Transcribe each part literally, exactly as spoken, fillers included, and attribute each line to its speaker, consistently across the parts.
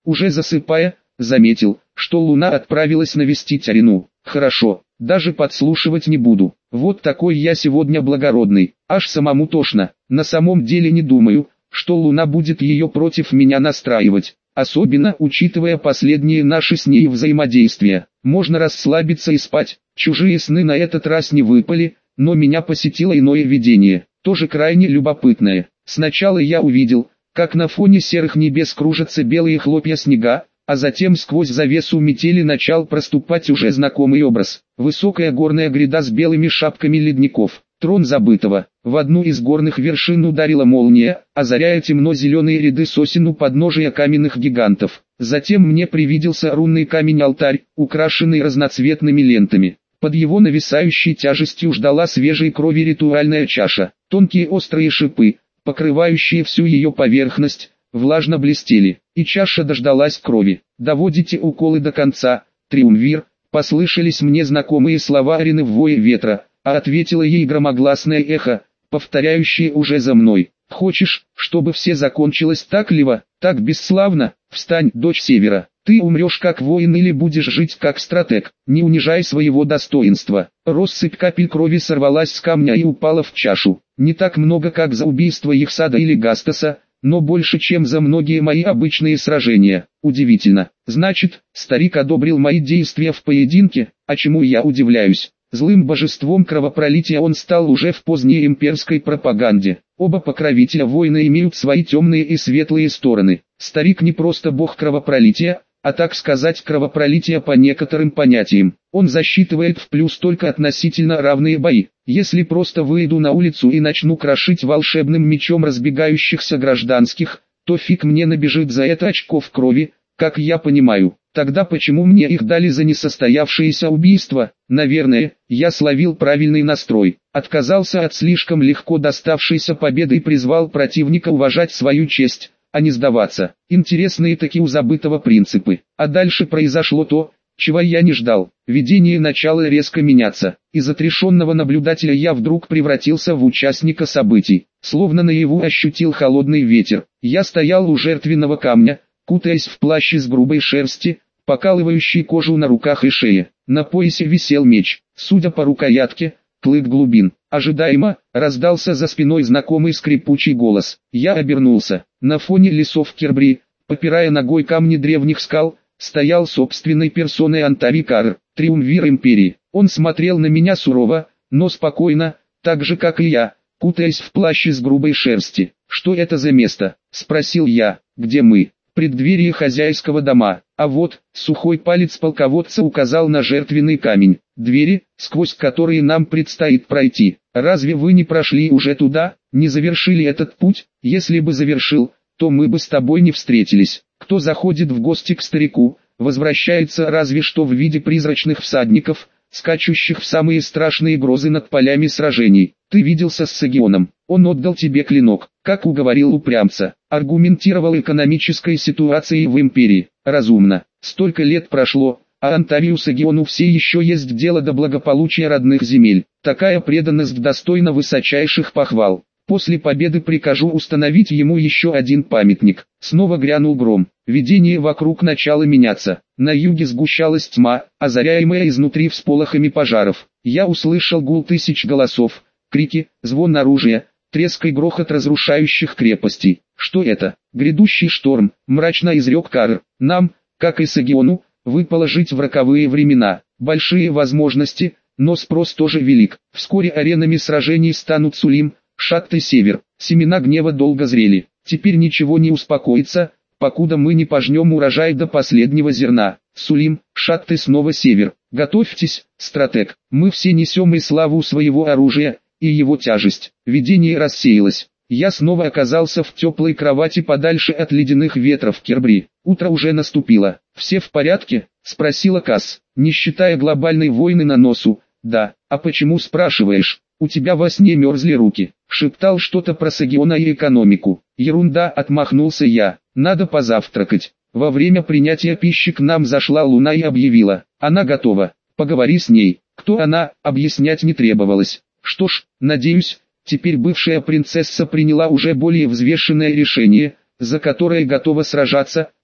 Speaker 1: Уже засыпая, заметил, что луна отправилась навестить Арину. Хорошо, даже подслушивать не буду. Вот такой я сегодня благородный, аж самому тошно. На самом деле не думаю, что луна будет ее против меня настраивать. Особенно учитывая последние наши с ней взаимодействия. Можно расслабиться и спать. Чужие сны на этот раз не выпали, но меня посетило иное видение, тоже крайне любопытное. Сначала я увидел, как на фоне серых небес кружатся белые хлопья снега, а затем сквозь завесу метели начал проступать уже знакомый образ. Высокая горная гряда с белыми шапками ледников, трон забытого. В одну из горных вершин ударила молния, озаряя темно-зеленые ряды сосен у подножия каменных гигантов. Затем мне привиделся рунный камень-алтарь, украшенный разноцветными лентами. Под его нависающей тяжестью ждала свежей крови ритуальная чаша. Тонкие острые шипы, покрывающие всю ее поверхность, влажно блестели, и чаша дождалась крови. «Доводите уколы до конца, Триумвир», послышались мне знакомые слова Арины в вое ветра, а ответило ей громогласное эхо, повторяющее уже за мной. «Хочешь, чтобы все закончилось так лево, так бесславно? Встань, дочь Севера, ты умрешь как воин или будешь жить как стратег, не унижай своего достоинства». Россыпь капель крови сорвалась с камня и упала в чашу. Не так много, как за убийство Ихсада или Гастаса, но больше, чем за многие мои обычные сражения. Удивительно. Значит, старик одобрил мои действия в поединке, а чему я удивляюсь. Злым божеством кровопролития он стал уже в поздней имперской пропаганде. Оба покровителя войны имеют свои темные и светлые стороны. Старик не просто бог кровопролития, а так сказать кровопролитие по некоторым понятиям. Он засчитывает в плюс только относительно равные бои. Если просто выйду на улицу и начну крошить волшебным мечом разбегающихся гражданских, то фиг мне набежит за это очков крови, как я понимаю. Тогда почему мне их дали за несостоявшееся убийство? Наверное, я словил правильный настрой. Отказался от слишком легко доставшейся победы и призвал противника уважать свою честь, а не сдаваться. Интересные такие у забытого принципы. А дальше произошло то, чего я не ждал. Видение начало резко меняться. Из отрешенного наблюдателя я вдруг превратился в участника событий. Словно наяву ощутил холодный ветер. Я стоял у жертвенного камня, кутаясь в плащ из грубой шерсти, покалывающий кожу на руках и шее. На поясе висел меч. Судя по рукоятке, клык глубин. Ожидаемо, раздался за спиной знакомый скрипучий голос. Я обернулся. На фоне лесов Кербри, попирая ногой камни древних скал, стоял собственной персоной Антари Карр, Триумвир Империи. Он смотрел на меня сурово, но спокойно, так же как и я, кутаясь в плащ из грубой шерсти. «Что это за место?» – спросил я. «Где мы?» «Преддверие хозяйского дома». А вот, сухой палец полководца указал на жертвенный камень. «Двери, сквозь которые нам предстоит пройти. Разве вы не прошли уже туда, не завершили этот путь? Если бы завершил, то мы бы с тобой не встретились. Кто заходит в гости к старику, возвращается разве что в виде призрачных всадников, скачущих в самые страшные грозы над полями сражений. Ты виделся с Сагионом, он отдал тебе клинок, как уговорил упрямца, аргументировал экономической ситуацией в империи. Разумно, столько лет прошло, а Антарию Сагиону все еще есть дело до благополучия родных земель. Такая преданность достойна высочайших похвал. После победы прикажу установить ему еще один памятник». Снова грянул гром. Видение вокруг начало меняться. На юге сгущалась тьма, озаряемая изнутри всполохами пожаров. Я услышал гул тысяч голосов, крики, звон оружия, треск и грохот разрушающих крепостей. «Что это? Грядущий шторм», — мрачно изрек Карр. «Нам, как и Сагиону, выпало жить в роковые времена. Большие возможности, но спрос тоже велик. Вскоре аренами сражений станут Сулим, Шатт и Север. Семена гнева долго зрели. Теперь ничего не успокоится, покуда мы не пожнем урожай до последнего зерна. Сулим, Шатт и снова Север. Готовьтесь, стратег. Мы все несем и славу своего оружия, и его тяжесть». Видение рассеялось. Я снова оказался в теплой кровати подальше от ледяных ветров Кербри. Утро уже наступило. «Все в порядке?» — спросила Касс, не считая глобальной войны на носу. «Да, а почему спрашиваешь? У тебя во сне мерзли руки». Шептал что-то про Сагиона и экономику. «Ерунда», — отмахнулся я. «Надо позавтракать». Во время принятия пищи к нам зашла Луна и объявила: «Она готова, поговори с ней». Кто она, объяснять не требовалось. Что ж, надеюсь, теперь бывшая принцесса приняла уже более взвешенное решение, за которое готова сражаться,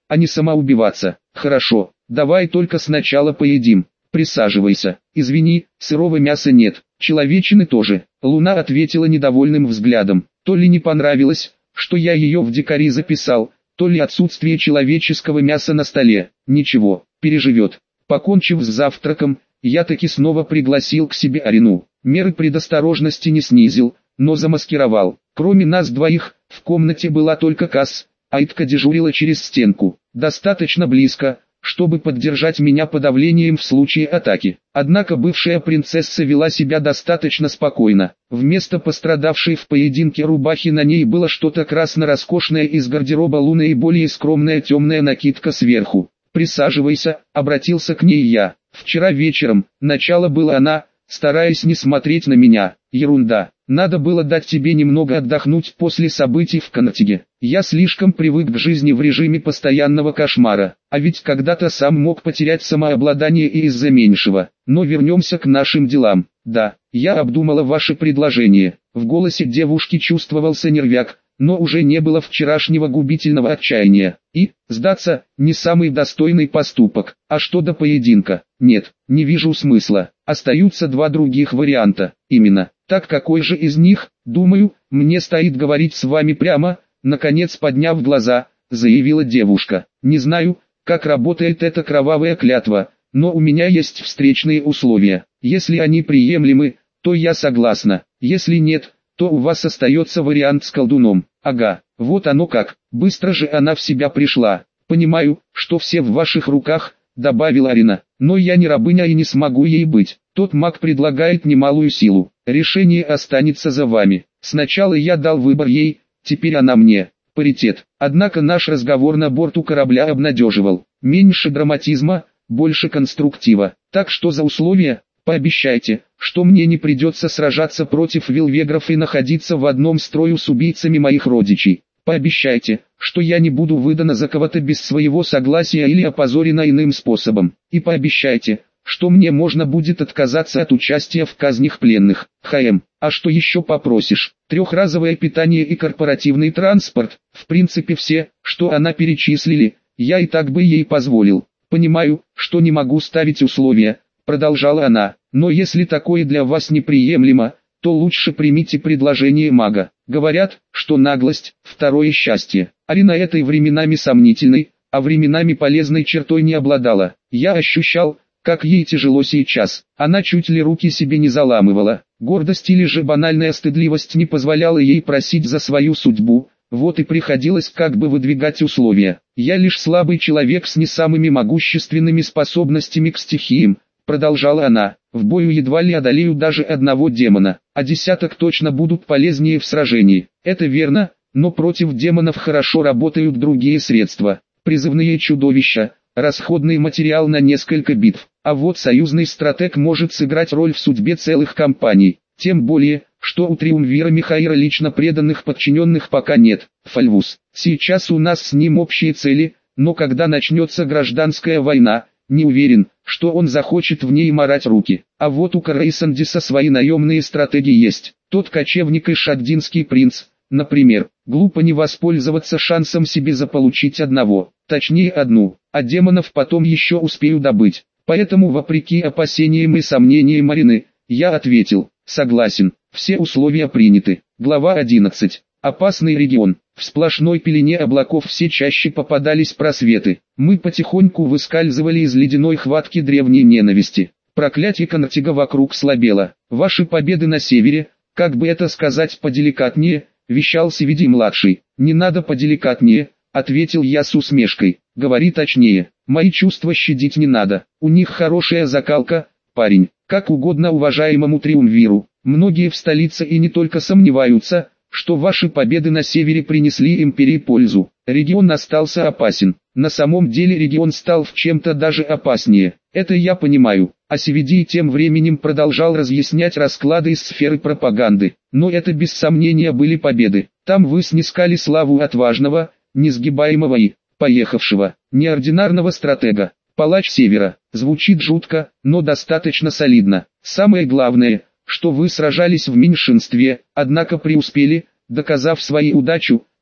Speaker 1: а не самоубиваться. Хорошо, давай только сначала поедим. Присаживайся. Извини, сырого мяса нет, человечины тоже. Луна ответила недовольным взглядом. То ли не понравилось, что я ее в дикари записал, то ли отсутствие человеческого мяса на столе. Ничего, переживет. Покончив с завтраком, я таки снова пригласил к себе Арину. Меры предосторожности не снизил, но замаскировал. Кроме нас двоих, в комнате была только Касс, Айтка дежурила через стенку, достаточно близко, чтобы поддержать меня подавлением в случае атаки. Однако бывшая принцесса вела себя достаточно спокойно. Вместо пострадавшей в поединке рубахи на ней было что-то красно-роскошное из гардероба Луны и более скромная темная накидка сверху. «Присаживайся», — обратился к ней я. «Вчера вечером, начало было она, стараясь не смотреть на меня. Ерунда. Надо было дать тебе немного отдохнуть после событий в Конатиге. Я слишком привык к жизни в режиме постоянного кошмара, а ведь когда-то сам мог потерять самообладание и из-за меньшего. Но вернемся к нашим делам. Да, я обдумала ваше предложение». В голосе девушки чувствовался нервяк, но уже не было вчерашнего губительного отчаяния. И, сдаться, не самый достойный поступок. А что до поединка? Нет, не вижу смысла. Остаются два других варианта. Именно. Так какой же из них, думаю, мне стоит говорить с вами прямо, наконец подняв глаза, заявила девушка. Не знаю, как работает эта кровавая клятва, но у меня есть встречные условия. Если они приемлемы, то я согласна. Если нет, то у вас остается вариант с колдуном. Ага, вот оно как, быстро же она в себя пришла. Понимаю, что все в ваших руках, добавила Арина, но я не рабыня и не смогу ей быть. Тот маг предлагает немалую силу. Решение останется за вами. Сначала я дал выбор ей, теперь она мне. Паритет. Однако наш разговор на борту корабля обнадеживал. Меньше драматизма, больше конструктива. Так что за условия? Пообещайте, что мне не придется сражаться против вилвегров и находиться в одном строю с убийцами моих родичей. Пообещайте, что я не буду выдана за кого-то без своего согласия или опозорена иным способом. И пообещайте, что мне можно будет отказаться от участия в казнях пленных. ХМ. А что еще попросишь? Трехразовое питание и корпоративный транспорт. В принципе все, что она перечислили, я и так бы ей позволил. Понимаю, что не могу ставить условия, продолжала она, но если такое для вас неприемлемо, то лучше примите предложение мага. Говорят, что наглость – второе счастье. Арина этой временами сомнительной, а временами полезной чертой не обладала. Я ощущал, как ей тяжело сейчас. Она чуть ли руки себе не заламывала. Гордость или же банальная стыдливость не позволяла ей просить за свою судьбу. Вот и приходилось как бы выдвигать условия. Я лишь слабый человек с не самыми могущественными способностями к стихиям, продолжала она. В бою едва ли одолею даже одного демона, а десяток точно будут полезнее в сражении. Это верно, но против демонов хорошо работают другие средства. Призывные чудовища, расходный материал на несколько битв. А вот союзный стратег может сыграть роль в судьбе целых кампаний. Тем более, что у Триумвира Михаира лично преданных подчиненных пока нет. Фальвус. Сейчас у нас с ним общие цели, но когда начнется гражданская война, не уверен, что он захочет в ней марать руки. А вот у Карейсандиса свои наемные стратегии есть. Тот кочевник и шаддинский принц, например. Глупо не воспользоваться шансом себе заполучить одного, точнее одну, а демонов потом еще успею добыть. Поэтому, вопреки опасениям и сомнениям Арины, я ответил: согласен, все условия приняты. Глава одиннадцать. Опасный регион. В сплошной пелене облаков все чаще попадались просветы. Мы потихоньку выскальзывали из ледяной хватки древней ненависти. Проклятие Конатига вокруг слабело. Ваши победы на севере, как бы это сказать поделикатнее, вещал Севиди-младший. Не надо поделикатнее, ответил я с усмешкой. Говори точнее. Мои чувства щадить не надо. У них хорошая закалка, парень. Как угодно уважаемому Триумвиру. Многие в столице и не только сомневаются, что ваши победы на севере принесли империи пользу. Регион остался опасен. На самом деле регион стал в чем-то даже опаснее. Это я понимаю. А Севиди тем временем продолжал разъяснять расклады из сферы пропаганды. Но это без сомнения были победы. Там вы снискали славу отважного, несгибаемого и поехавшего, неординарного стратега. Палач Севера. Звучит жутко, но достаточно солидно. Самое главное, что вы сражались в меньшинстве, однако преуспели, доказав свою удачу,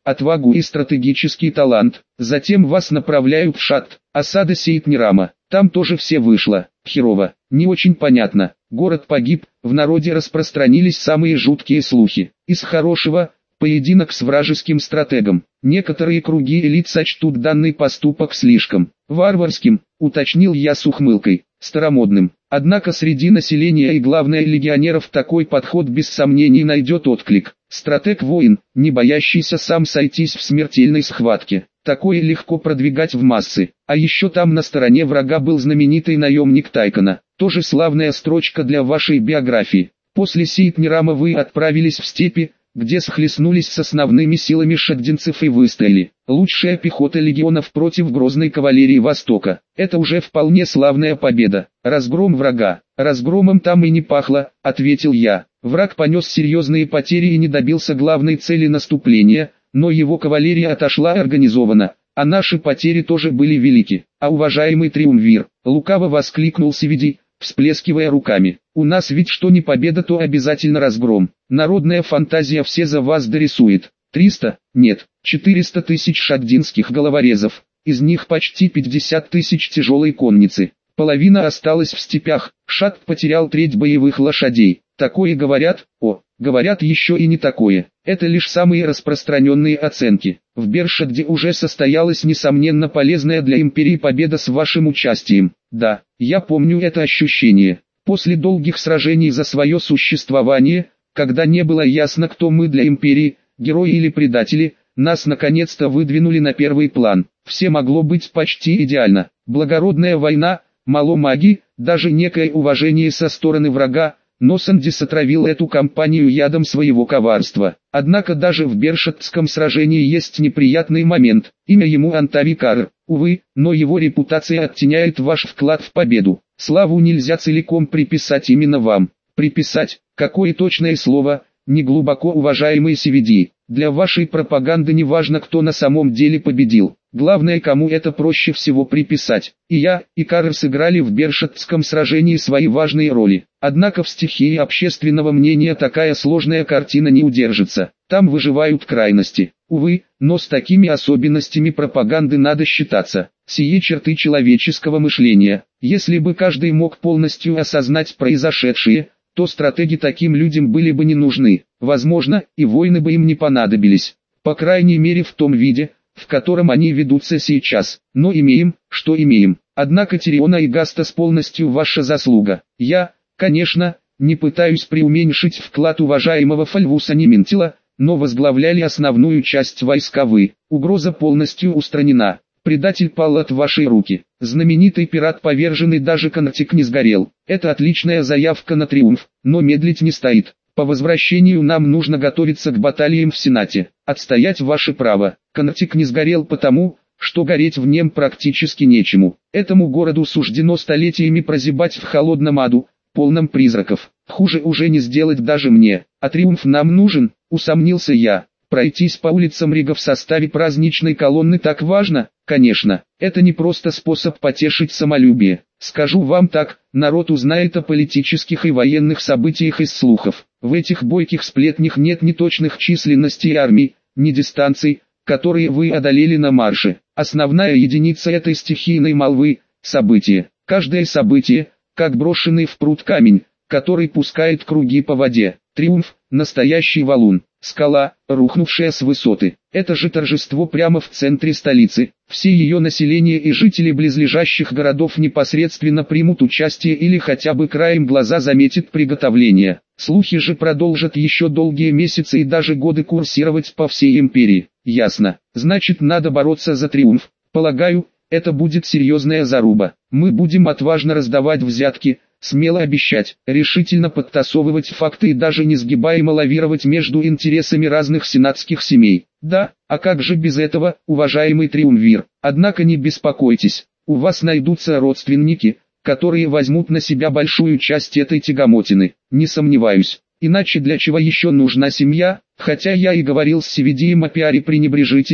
Speaker 1: отвагу и стратегический талант. Затем вас направляют в Шат, осада Сейтнирама. Там тоже все вышло херово, не очень понятно. Город погиб, в народе распространились самые жуткие слухи. Из хорошего – поединок с вражеским стратегом. Некоторые круги элит сочтут данный поступок слишком варварским, уточнил я с ухмылкой, старомодным. Однако среди населения и главное легионеров такой подход без сомнений найдет отклик. Стратег-воин, не боящийся сам сойтись в смертельной схватке. Такое легко продвигать в массы. А еще там на стороне врага был знаменитый наемник Тайкона. Тоже славная строчка для вашей биографии. После Сейтнирама вы отправились в степи, где схлестнулись с основными силами шагдинцев и выстояли. Лучшая пехота легионов против грозной кавалерии Востока. Это уже вполне славная победа. Разгром врага. Разгромом там и не пахло, ответил я. Враг понес серьезные потери и не добился главной цели наступления, но его кавалерия отошла организованно, а наши потери тоже были велики. А уважаемый триумвир, лукаво воскликнул Севиди, всплескивая руками. У нас ведь что не победа, то обязательно разгром. Народная фантазия все за вас дорисует. триста, нет, четыреста тысяч шагдинских головорезов, из них почти пятьдесят тысяч тяжелой конницы. Половина осталась в степях, Шат потерял треть боевых лошадей. Такое говорят, о, говорят еще и не такое. Это лишь самые распространенные оценки. В Бершадде уже состоялась несомненно полезная для империи победа с вашим участием. Да, я помню это ощущение. После долгих сражений за свое существование, когда не было ясно, кто мы для империи, герои или предатели, нас наконец-то выдвинули на первый план. Все могло быть почти идеально. Благородная война, мало магии, даже некое уважение со стороны врага, но Сандис отравил эту кампанию ядом своего коварства. Однако даже в Бершадском сражении есть неприятный момент. Имя ему Антавикар. Увы, но его репутация оттеняет ваш вклад в победу. Славу нельзя целиком приписать именно вам. Приписать, какое точное слово, не глубоко уважаемый Севиди. Для вашей пропаганды не важно, кто на самом деле победил. Главное, кому это проще всего приписать. И я, и Карр сыграли в Бершадском сражении свои важные роли. Однако в стихии общественного мнения такая сложная картина не удержится. Там выживают крайности. Увы, но с такими особенностями пропаганды надо считаться. Сие черты человеческого мышления. Если бы каждый мог полностью осознать произошедшее, то стратеги таким людям были бы не нужны. Возможно, и войны бы им не понадобились. По крайней мере в том виде, в котором они ведутся сейчас. Но имеем, что имеем. Однако Тириона и Гастас полностью ваша заслуга. Я, конечно, не пытаюсь преуменьшить вклад уважаемого Фальвуса Нементила, но возглавляли основную часть войска вы. Угроза полностью устранена. Предатель пал от вашей руки. Знаменитый пират поверженный, даже Конатик не сгорел. Это отличная заявка на триумф, но медлить не стоит. По возвращению нам нужно готовиться к баталиям в Сенате. Отстоять ваше право. Конатик не сгорел потому, что гореть в нем практически нечему. Этому городу суждено столетиями прозябать в холодном аду, полном призраков. Хуже уже не сделать даже мне. А триумф нам нужен, усомнился я. Пройтись по улицам Рига в составе праздничной колонны так важно? Конечно, это не просто способ потешить самолюбие. Скажу вам так, народ узнает о политических и военных событиях из слухов. В этих бойких сплетнях нет ни точных численностей армий, ни дистанций, которые вы одолели на марше. Основная единица этой стихийной молвы – событие. Каждое событие, как брошенный в пруд камень, который пускает круги по воде. Триумф – настоящий валун. Скала, рухнувшая с высоты. Это же торжество прямо в центре столицы. Все ее население и жители близлежащих городов непосредственно примут участие или хотя бы краем глаза заметят приготовление. Слухи же продолжат еще долгие месяцы и даже годы курсировать по всей империи. Ясно. Значит, надо бороться за триумф. Полагаю, это будет серьезная заруба. Мы будем отважно раздавать взятки, смело обещать, решительно подтасовывать факты и даже несгибаемо лавировать между интересами разных сенатских семей. Да, а как же без этого, уважаемый триумвир? Однако не беспокойтесь, у вас найдутся родственники, которые возьмут на себя большую часть этой тягомотины. Не сомневаюсь. Иначе для чего еще нужна семья? Хотя я и говорил с Севидием о пиаре пренебрежительно,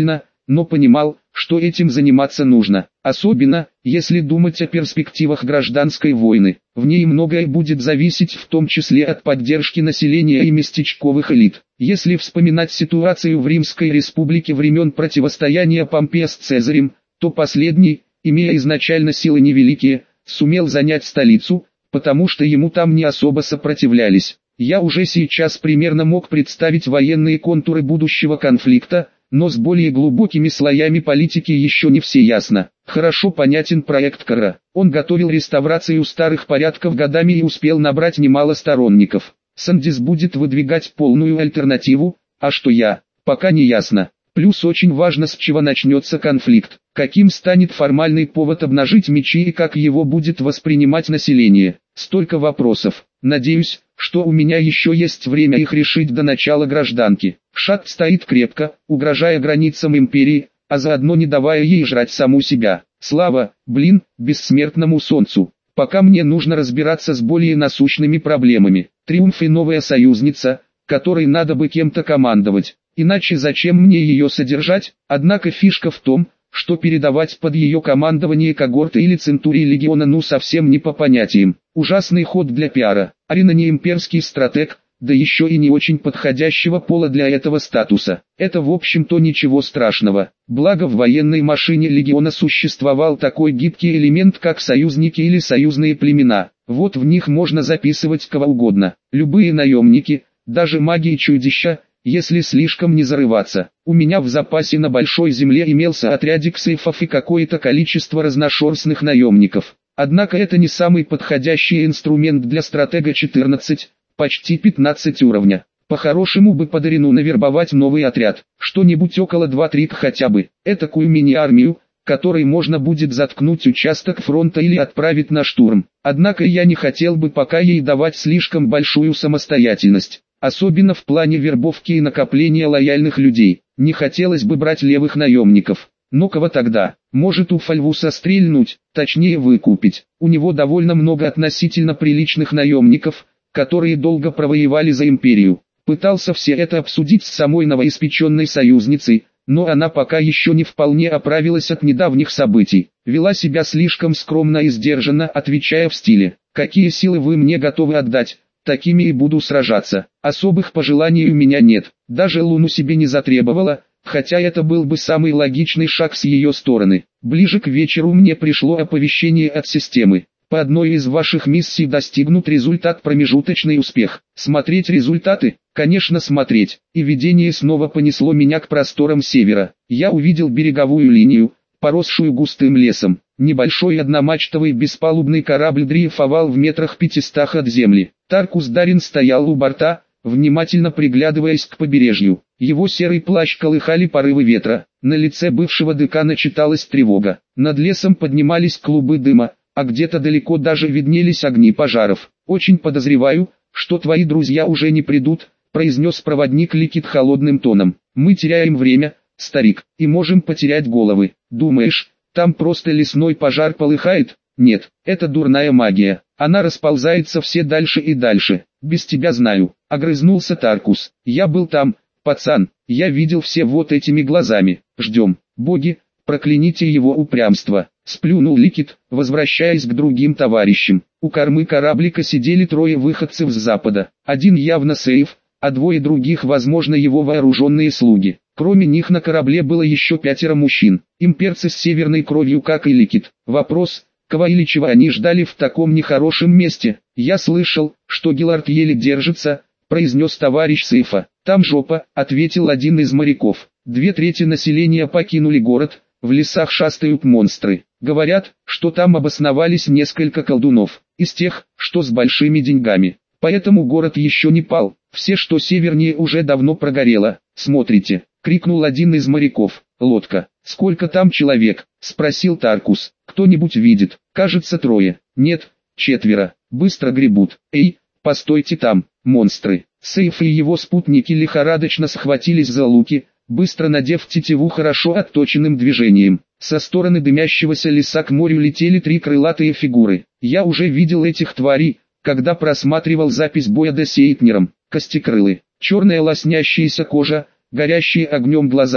Speaker 1: но понимал, что этим заниматься нужно, особенно, если думать о перспективах гражданской войны. В ней многое будет зависеть в том числе от поддержки населения и местечковых элит. Если вспоминать ситуацию в Римской республике времен противостояния Помпея с Цезарем, то последний, имея изначально силы невеликие, сумел занять столицу, потому что ему там не особо сопротивлялись. Я уже сейчас примерно мог представить военные контуры будущего конфликта, но с более глубокими слоями политики еще не все ясно. Хорошо понятен проект Кара. Он готовил реставрацию старых порядков годами и успел набрать немало сторонников. Сандис будет выдвигать полную альтернативу, а что я, пока не ясно. Плюс очень важно, с чего начнется конфликт, каким станет формальный повод обнажить мечи и как его будет воспринимать население. Столько вопросов. Надеюсь, что у меня еще есть время их решить до начала гражданки. Шат стоит крепко, угрожая границам империи, а заодно не давая ей жрать саму себя. Слава, блин, бессмертному солнцу. Пока мне нужно разбираться с более насущными проблемами. Триумф и новая союзница, которой надо бы кем-то командовать. Иначе зачем мне ее содержать? Однако фишка в том, что передавать под ее командование когорты или центурии легиона ну совсем не по понятиям. Ужасный ход для пиара. Арина не имперский стратег, да еще и не очень подходящего пола для этого статуса. Это в общем-то ничего страшного. Благо в военной машине легиона существовал такой гибкий элемент, как союзники или союзные племена. Вот в них можно записывать кого угодно. Любые наемники, даже маги и чудища, если слишком не зарываться. У меня в запасе на большой земле имелся отрядик сейфов и какое-то количество разношерстных наемников. Однако это не самый подходящий инструмент для стратега четырнадцать, почти пятнадцать уровня. По-хорошему бы под Арину навербовать новый отряд, что-нибудь около два-три хотя бы, этакую мини-армию, которой можно будет заткнуть участок фронта или отправить на штурм. Однако я не хотел бы пока ей давать слишком большую самостоятельность. Особенно в плане вербовки и накопления лояльных людей. Не хотелось бы брать левых наемников. Но кого тогда? Может, у Фальвуса стрельнуть, точнее выкупить. У него довольно много относительно приличных наемников, которые долго провоевали за империю. Пытался все это обсудить с самой новоиспеченной союзницей, но она пока еще не вполне оправилась от недавних событий. Вела себя слишком скромно и сдержанно, отвечая в стиле: «Какие силы вы мне готовы отдать? Такими и буду сражаться. Особых пожеланий у меня нет, даже Луну себе не затребовала, хотя это был бы самый логичный шаг с ее стороны». Ближе к вечеру мне пришло оповещение от системы. По одной из ваших миссий достигнут результат промежуточный успех. Смотреть результаты? Конечно смотреть. И видение снова понесло меня к просторам севера. Я увидел береговую линию, поросшую густым лесом. Небольшой одномачтовый беспалубный корабль дрейфовал в метрах пятистах от земли. Таркус Дарин стоял у борта, внимательно приглядываясь к побережью. Его серый плащ колыхали порывы ветра. На лице бывшего декана читалась тревога. Над лесом поднимались клубы дыма, а где-то далеко даже виднелись огни пожаров. «Очень подозреваю, что твои друзья уже не придут», — произнес проводник Ликит холодным тоном. «Мы теряем время, старик, и можем потерять головы. Думаешь, там просто лесной пожар полыхает? Нет, это дурная магия. Она расползается все дальше и дальше. Без тебя знаю», — огрызнулся Таркус. «Я был там, пацан, я видел все вот этими глазами. Ждем. Боги, прокляните его упрямство», — сплюнул Ликит, возвращаясь к другим товарищам. У кормы кораблика сидели трое выходцев с запада. Один явно сейф, а двое других, возможно, его вооруженные слуги. Кроме них на корабле было еще пятеро мужчин, имперцы с северной кровью, как и Ликит. Вопрос: кого или чего они ждали в таком нехорошем месте? «Я слышал, что Гиллард еле держится», — произнес товарищ сейфа. «Там жопа», — ответил один из моряков. «Две трети населения покинули город, в лесах шастают монстры. Говорят, что там обосновались несколько колдунов, из тех, что с большими деньгами. Поэтому город еще не пал, все, что севернее, уже давно прогорело. Смотрите», — крикнул один из моряков. «Лодка. Сколько там человек?» — спросил Таркус. «Кто-нибудь видит?» «Кажется, трое». «Нет, четверо. Быстро гребут». «Эй, постойте там, монстры!» Сейф и его спутники лихорадочно схватились за луки, быстро надев тетиву хорошо отточенным движением. Со стороны дымящегося леса к морю летели три крылатые фигуры. Я уже видел этих тварей, когда просматривал запись боя до Сейтнером. Костекрылы, черная лоснящаяся кожа, горящие огнем глаза,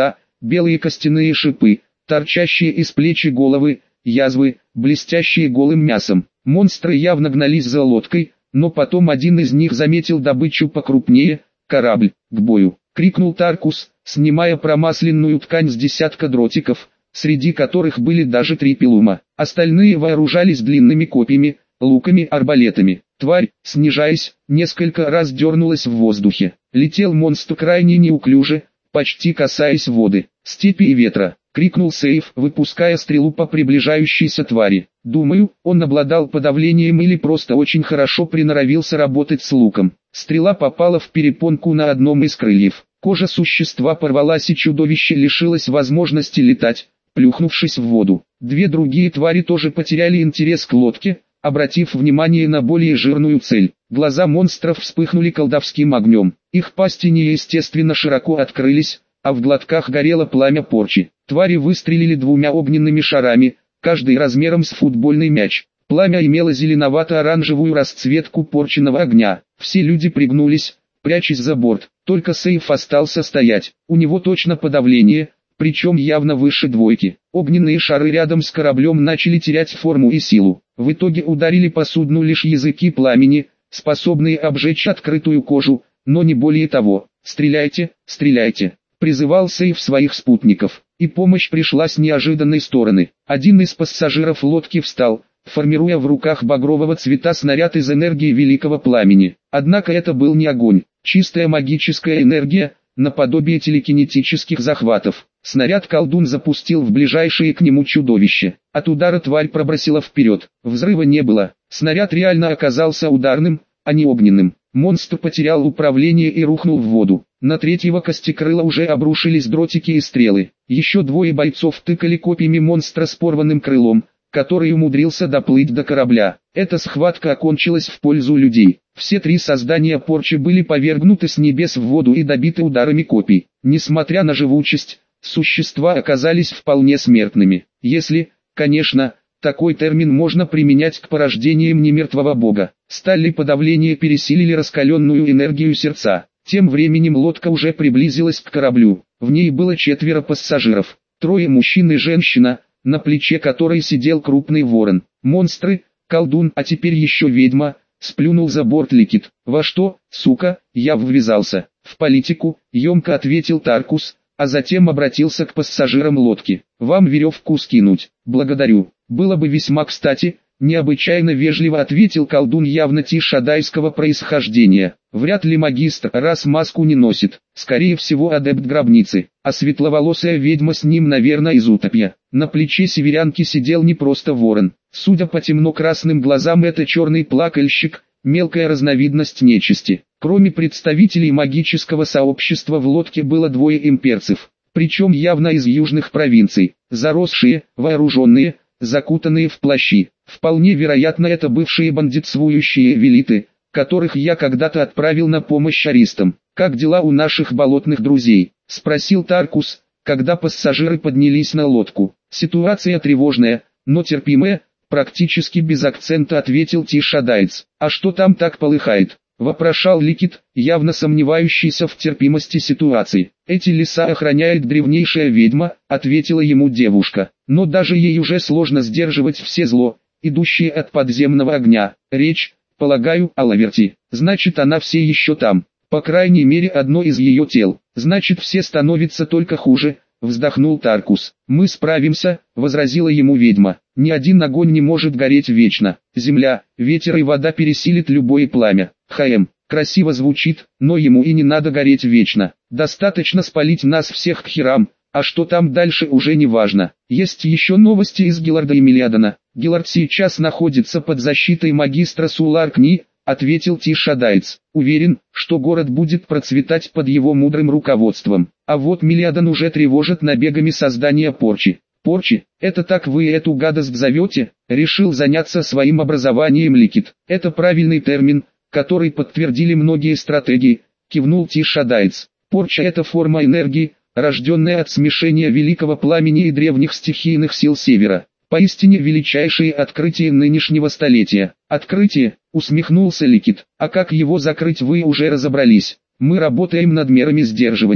Speaker 1: белые костяные шипы, торчащие из плеч и головы, язвы, блестящие голым мясом. Монстры явно гнались за лодкой, но потом один из них заметил добычу покрупнее, корабль, к бою, крикнул Таркус, снимая промасленную ткань с десятка дротиков, среди которых были даже три пилума. Остальные вооружались длинными копьями, луками, арбалетами. Тварь, снижаясь, несколько раз дернулась в воздухе. Летел монстр крайне неуклюже, почти касаясь воды, степи и ветра. Крикнул Сейф, выпуская стрелу по приближающейся твари. Думаю, он обладал подавлением или просто очень хорошо приноровился работать с луком. Стрела попала в перепонку на одном из крыльев. Кожа существа порвалась и чудовище лишилось возможности летать, плюхнувшись в воду. Две другие твари тоже потеряли интерес к лодке, обратив внимание на более жирную цель. Глаза монстров вспыхнули колдовским огнем. Их пасти неестественно широко открылись, а в глотках горело пламя порчи. Твари выстрелили двумя огненными шарами, каждый размером с футбольный мяч. Пламя имело зеленовато-оранжевую расцветку порченного огня. Все люди пригнулись, прячась за борт. Только Сейф остался стоять. У него точно подавление, причем явно выше двойки. Огненные шары рядом с кораблем начали терять форму и силу. В итоге ударили по судну лишь языки пламени, способные обжечь открытую кожу, но не более того. «Стреляйте, стреляйте!» призывал Сейф своих спутников, и помощь пришла с неожиданной стороны. Один из пассажиров лодки встал, формируя в руках багрового цвета снаряд из энергии великого пламени. Однако это был не огонь, чистая магическая энергия, наподобие телекинетических захватов. Снаряд колдун запустил в ближайшее к нему чудовище. От удара тварь пробросила вперед. Взрыва не было. Снаряд реально оказался ударным, а не огненным. Монстр потерял управление и рухнул в воду. На третьего костекрыла уже обрушились дротики и стрелы. Еще двое бойцов тыкали копьями монстра с порванным крылом, который умудрился доплыть до корабля. Эта схватка окончилась в пользу людей. Все три создания порчи были повергнуты с небес в воду и добиты ударами копий. Несмотря на живучесть, существа оказались вполне смертными. Если, конечно, такой термин можно применять к порождениям немертвого бога. Сталь и подавление пересилили раскаленную энергию сердца. Тем временем лодка уже приблизилась к кораблю. В ней было четверо пассажиров. Трое мужчин и женщина, на плече которой сидел крупный ворон. Монстры, колдун, а теперь еще ведьма, сплюнул за борт Ликит. «Во что, сука, я ввязался?» «В политику», емко ответил Таркус, а затем обратился к пассажирам лодки. «Вам веревку скинуть?» «Благодарю. Было бы весьма кстати», необычайно вежливо ответил колдун явно тишадайского происхождения. «Вряд ли магистр, раз маску не носит. Скорее всего адепт гробницы, а светловолосая ведьма с ним, наверное, из Утопья». На плече северянки сидел не просто ворон. Судя по темно-красным глазам, это черный плакальщик, мелкая разновидность нечисти. Кроме представителей магического сообщества в лодке было двое имперцев, причем явно из южных провинций, заросшие, вооруженные, закутанные в плащи. Вполне вероятно, это бывшие бандитствующие велиты, которых я когда-то отправил на помощь аристам. «Как дела у наших болотных друзей?» – спросил Таркус, когда пассажиры поднялись на лодку. «Ситуация тревожная, но терпимая», – практически без акцента ответил Тишадайц. «А что там так полыхает?» – вопрошал Ликит, явно сомневающийся в терпимости ситуации. «Эти леса охраняет древнейшая ведьма», – ответила ему девушка. «Но даже ей уже сложно сдерживать все зло, идущее от подземного огня. Речь, полагаю, о Лаверти. Значит, она все еще там. По крайней мере, одно из ее тел. Значит, все становится только хуже», — вздохнул Таркус. «Мы справимся», — возразила ему ведьма. «Ни один огонь не может гореть вечно. Земля, ветер и вода пересилит любое пламя». «Хаэм, красиво звучит, но ему и не надо гореть вечно. Достаточно спалить нас всех к херам, а что там дальше уже не важно». Есть еще новости из Гилларда и Мелиадона. «Гиллард сейчас находится под защитой магистра Суларкни», — ответил Тишадайц. «Уверен, что город будет процветать под его мудрым руководством. А вот Мелиадон уже тревожит набегами создания порчи». «Порчи? Это так вы эту гадость зовете?» Решил заняться своим образованием Ликит. «Это правильный термин, который подтвердили многие стратегии», — кивнул Тишадайц. «Порча — это форма энергии, рожденная от смешения великого пламени и древних стихийных сил Севера. Поистине величайшее открытие нынешнего столетия». «Открытие?» — усмехнулся Ликит. «А как его закрыть, вы уже разобрались. Мы работаем над мерами сдерживания.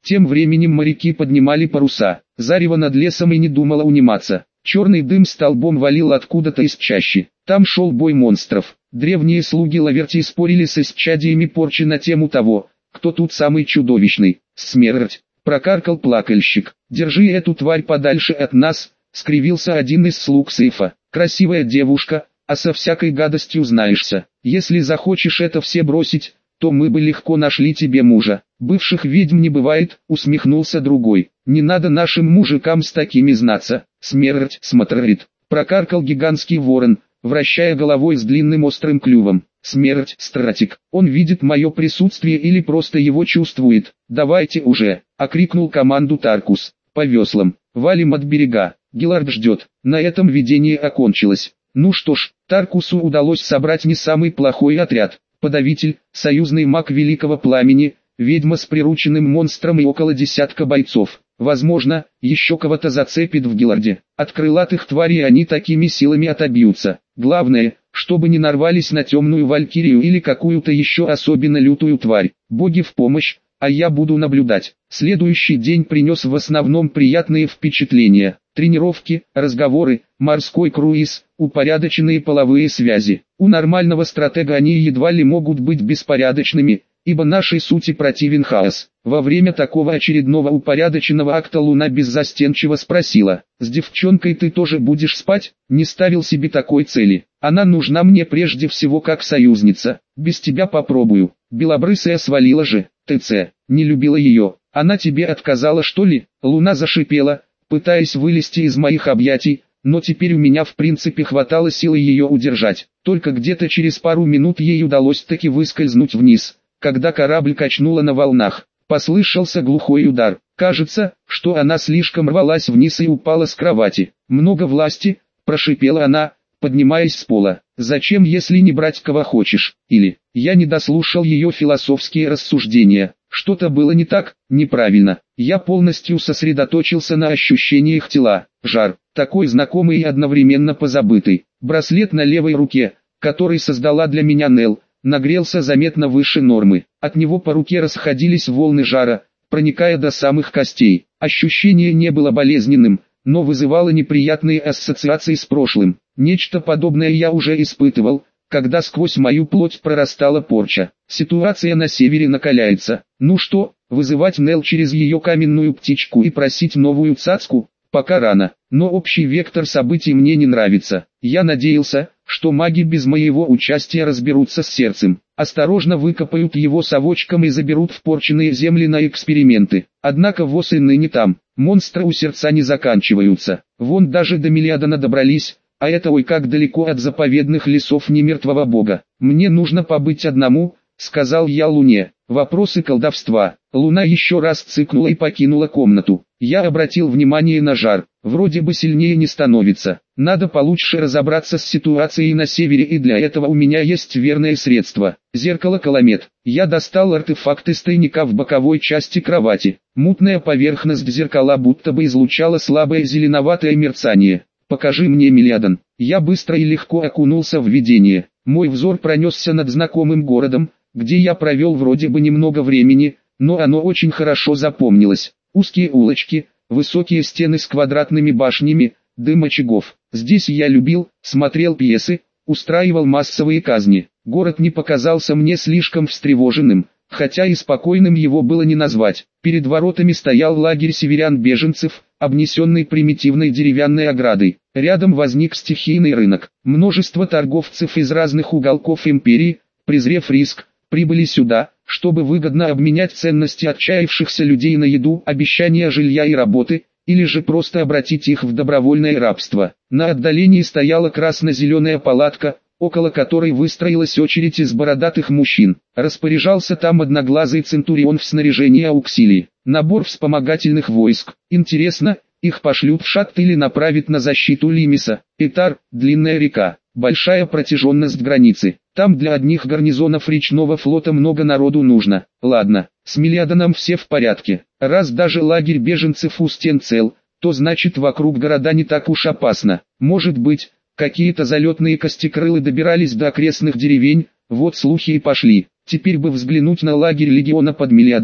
Speaker 1: Тем временем моряки поднимали паруса. Зарево над лесом и не думало униматься. Черный дым столбом валил откуда-то из чащи. Там шел бой монстров. Древние слуги Лаверти спорили с исчадиями порчи на тему того, кто тут самый чудовищный. «Смерть!» — прокаркал плакальщик. «Держи эту тварь подальше от нас!» — скривился один из слуг Сейфа. «Красивая девушка, а со всякой гадостью знаешься. Если захочешь это все бросить, то мы бы легко нашли тебе мужа. Бывших ведьм не бывает», — усмехнулся другой. «Не надо нашим мужикам с такими знаться». «Смерть смотрит», — прокаркал гигантский ворон, вращая головой с длинным острым клювом. «Смерть, стратик, он видит мое присутствие или просто его чувствует? Давайте уже!» — окрикнул команду Таркус. «По веслам, валим от берега, Гиллард ждет». На этом видение окончилось. Ну что ж, Таркусу удалось собрать не самый плохой отряд. Подавитель, союзный маг Великого Пламени, ведьма с прирученным монстром и около десятка бойцов. Возможно, еще кого-то зацепит в Гилларде. От крылатых тварей они такими силами отобьются. Главное, чтобы не нарвались на темную валькирию или какую-то еще особенно лютую тварь. Боги в помощь, а я буду наблюдать. Следующий день принес в основном приятные впечатления. Тренировки, разговоры, морской круиз, упорядоченные половые связи. У нормального стратега они едва ли могут быть беспорядочными, ибо нашей сути противен хаос. Во время такого очередного упорядоченного акта Луна беззастенчиво спросила: «С девчонкой ты тоже будешь спать?» Не ставил себе такой цели. «Она нужна мне прежде всего как союзница. Без тебя попробую». Белобрысая свалила же. «ТЦ, не любила ее. Она тебе отказала, что ли?» Луна зашипела, пытаясь вылезти из моих объятий, но теперь у меня в принципе хватало силы ее удержать. Только где-то через пару минут ей удалось таки выскользнуть вниз, когда корабль качнуло на волнах. Послышался глухой удар. Кажется, что она слишком рвалась вниз и упала с кровати. «Много власти», – прошипела она, поднимаясь с пола. «Зачем, если не брать кого хочешь?» Или я не дослушал ее философские рассуждения. Что-то было не так, неправильно. Я полностью сосредоточился на ощущениях тела. Жар, такой знакомый и одновременно позабытый. Браслет на левой руке, который создала для меня Нел, нагрелся заметно выше нормы. От него по руке расходились волны жара, проникая до самых костей. Ощущение не было болезненным, но вызывало неприятные ассоциации с прошлым. Нечто подобное я уже испытывал, когда сквозь мою плоть прорастала порча. Ситуация на севере накаляется. Ну что, вызывать Нел через ее каменную птичку и просить новую цацку? Пока рано, но общий вектор событий мне не нравится. Я надеялся, что маги без моего участия разберутся с сердцем, осторожно выкопают его совочком и заберут в порченные земли на эксперименты. Однако ВОС и ныне там, монстры у сердца не заканчиваются. Вон даже до Мелиадона добрались, а это ой как далеко от заповедных лесов немертвого бога. «Мне нужно побыть одному», — сказал я Луне. «Вопросы колдовства». Луна еще раз цыкнула и покинула комнату. Я обратил внимание на жар. Вроде бы сильнее не становится. Надо получше разобраться с ситуацией на севере, и для этого у меня есть верное средство. Зеркало-каламет. Я достал артефакт из тайника в боковой части кровати. Мутная поверхность зеркала будто бы излучала слабое зеленоватое мерцание. «Покажи мне, Мелиадон». Я быстро и легко окунулся в видение. Мой взор пронесся над знакомым городом, где я провел вроде бы немного времени, но оно очень хорошо запомнилось. Узкие улочки, высокие стены с квадратными башнями, дым очагов. Здесь я любил, смотрел пьесы, устраивал массовые казни. Город не показался мне слишком встревоженным, хотя и спокойным его было не назвать. Перед воротами стоял лагерь северян-беженцев, обнесенный примитивной деревянной оградой. Рядом возник стихийный рынок. Множество торговцев из разных уголков империи, презрев риск, прибыли сюда, чтобы выгодно обменять ценности отчаявшихся людей на еду, обещания жилья и работы, или же просто обратить их в добровольное рабство. На отдалении стояла красно-зеленая палатка, около которой выстроилась очередь из бородатых мужчин. Распоряжался там одноглазый центурион в снаряжении ауксилии. Набор вспомогательных войск. Интересно, их пошлют в Шакт или направят на защиту Лимиса. Этар, длинная река, большая протяженность границы. Там для одних гарнизонов речного флота много народу нужно. Ладно, с Мелиадоном все в порядке. Раз даже лагерь беженцев у стен цел, то значит вокруг города не так уж опасно. Может быть, какие-то залетные костекрылы добирались до окрестных деревень, вот слухи и пошли. Теперь бы взглянуть на лагерь легиона под Мелиадоном.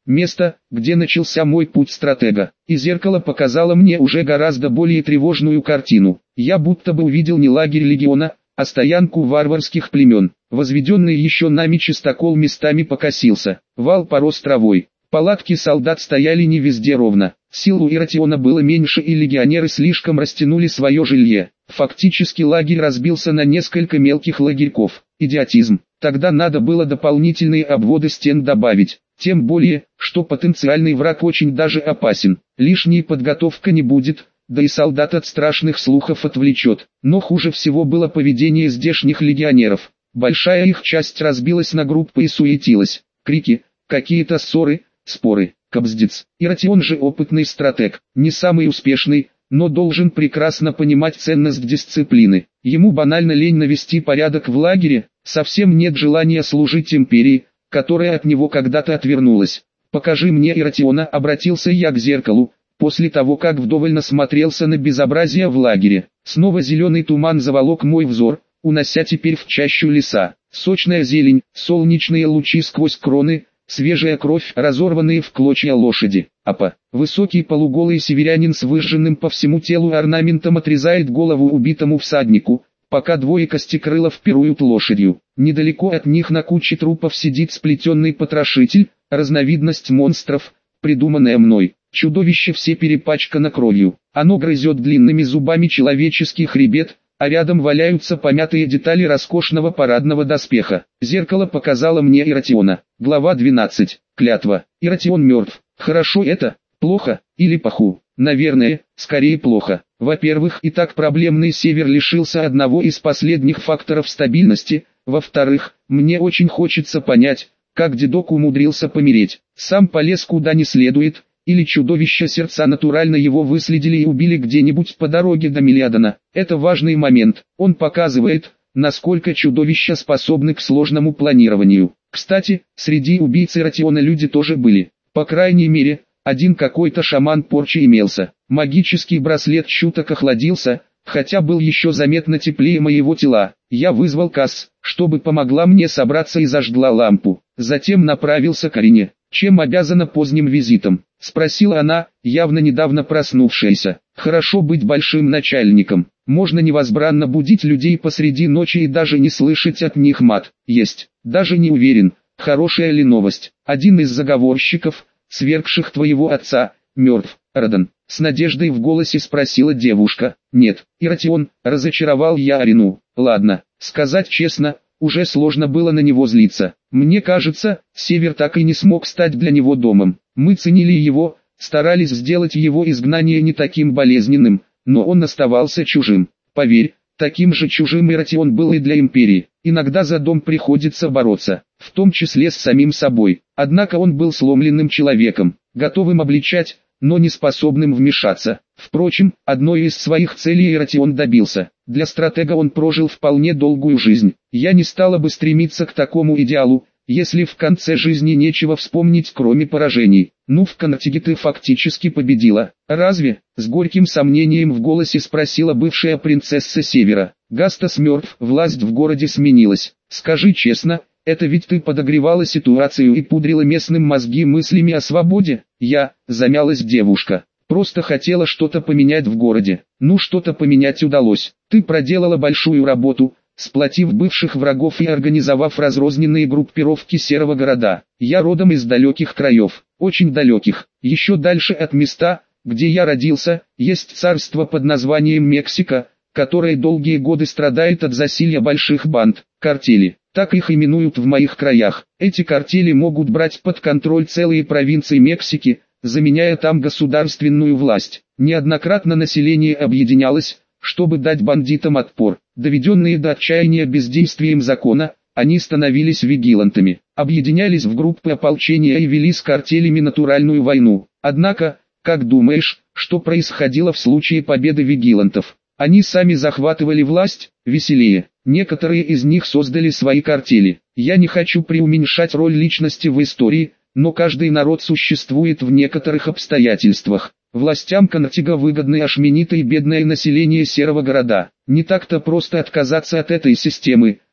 Speaker 1: место, где начался мой путь стратега. И зеркало показало мне уже гораздо более тревожную картину. Я будто бы увидел не лагерь легиона, а стоянку варварских племен. Возведенный еще нами чистокол местами покосился, вал порос травой. Палатки солдат стояли не везде ровно. Сил у Иратиона было меньше, и легионеры слишком растянули свое жилье. Фактически лагерь разбился на несколько мелких лагерьков. Идиотизм. Тогда надо было дополнительные обводы стен добавить. Тем более, что потенциальный враг очень даже опасен. Лишней подготовка не будет, да и солдат от страшных слухов отвлечет. Но хуже всего было поведение здешних легионеров. Большая их часть разбилась на группы и суетилась. Крики, какие-то ссоры, споры. Кобздец. Иратион же опытный стратег, не самый успешный, но должен прекрасно понимать ценность дисциплины. Ему банально лень навести порядок в лагере, совсем нет желания служить империи, которая от него когда-то отвернулась. «Покажи мне Иратиона», — обратился я к зеркалу, после того как вдоволь насмотрелся на безобразие в лагере. Снова зеленый туман заволок мой взор, унося теперь в чащу леса. Сочная зелень, солнечные лучи сквозь кроны, свежая кровь, разорванные в клочья лошади. Апа, высокий полуголый северянин с выжженным по всему телу орнаментом отрезает голову убитому всаднику, пока двое костекрылов пируют лошадью. Недалеко от них на куче трупов сидит сплетенный потрошитель, разновидность монстров, придуманная мной. Чудовище все перепачкано кровью. Оно грызет длинными зубами человеческий хребет, а рядом валяются помятые детали роскошного парадного доспеха. Зеркало показало мне Иратиона. Глава двенадцать. Клятва. Иратион мертв. Хорошо это, плохо, или поху? Наверное, скорее плохо. Во-первых, и так проблемный север лишился одного из последних факторов стабильности. Во-вторых, мне очень хочется понять, как дедок умудрился помереть. Сам полез куда не следует, или чудовища сердца натурально его выследили и убили где-нибудь по дороге до Мелиадона. Это важный момент. Он показывает, насколько чудовища способны к сложному планированию. Кстати, среди убийц Иратиона люди тоже были. По крайней мере, один какой-то шаман порчи имелся. Магический браслет чуток охладился, хотя был еще заметно теплее моего тела. Я вызвал Касс, чтобы помогла мне собраться и зажгла лампу. Затем направился к Арине. «Чем обязана поздним визитом?» — спросила она, явно недавно проснувшаяся. «Хорошо быть большим начальником. Можно невозбранно будить людей посреди ночи и даже не слышать от них мат. Есть. Даже не уверен, хорошая ли новость. Один из заговорщиков, свергших твоего отца, мертв. Радан». С надеждой в голосе спросила девушка. «Нет, Иратион», — разочаровал я Арину. «Ладно, сказать честно, уже сложно было на него злиться. Мне кажется, Север так и не смог стать для него домом. Мы ценили его, старались сделать его изгнание не таким болезненным, но он оставался чужим. Поверь, таким же чужим Иратион был и для империи. Иногда за дом приходится бороться, в том числе с самим собой. Однако он был сломленным человеком, готовым обличать, но не способным вмешаться. Впрочем, одной из своих целей Иратион добился. Для стратега он прожил вполне долгую жизнь. Я не стала бы стремиться к такому идеалу, если в конце жизни нечего вспомнить кроме поражений. Ну, в Контиге ты фактически победила. Разве? С горьким сомнением в голосе спросила бывшая принцесса Севера. Гастас мертв, власть в городе сменилась. Скажи честно, это ведь ты подогревала ситуацию и пудрила местным мозги мыслями о свободе? Я, замялась девушка, просто хотела что-то поменять в городе. Ну, что-то поменять удалось. Ты проделала большую работу, сплотив бывших врагов и организовав разрозненные группировки серого города. Я родом из далеких краев, очень далеких. Еще дальше от места, где я родился, есть царство под названием Мексика, которое долгие годы страдает от засилья больших банд, картели. Так их именуют в моих краях. Эти картели могут брать под контроль целые провинции Мексики, заменяя там государственную власть. Неоднократно население объединялось, чтобы дать бандитам отпор. Доведенные до отчаяния бездействием закона, они становились вигилантами, объединялись в группы ополчения и вели с картелями натуральную войну. Однако, как думаешь, что происходило в случае победы вигилантов? Они сами захватывали власть, веселее. Некоторые из них создали свои картели. Я не хочу преуменьшать роль личности в истории, но каждый народ существует в некоторых обстоятельствах. Властям Контига выгодны ашмениты и бедное население серого города. Не так-то просто отказаться от этой системы,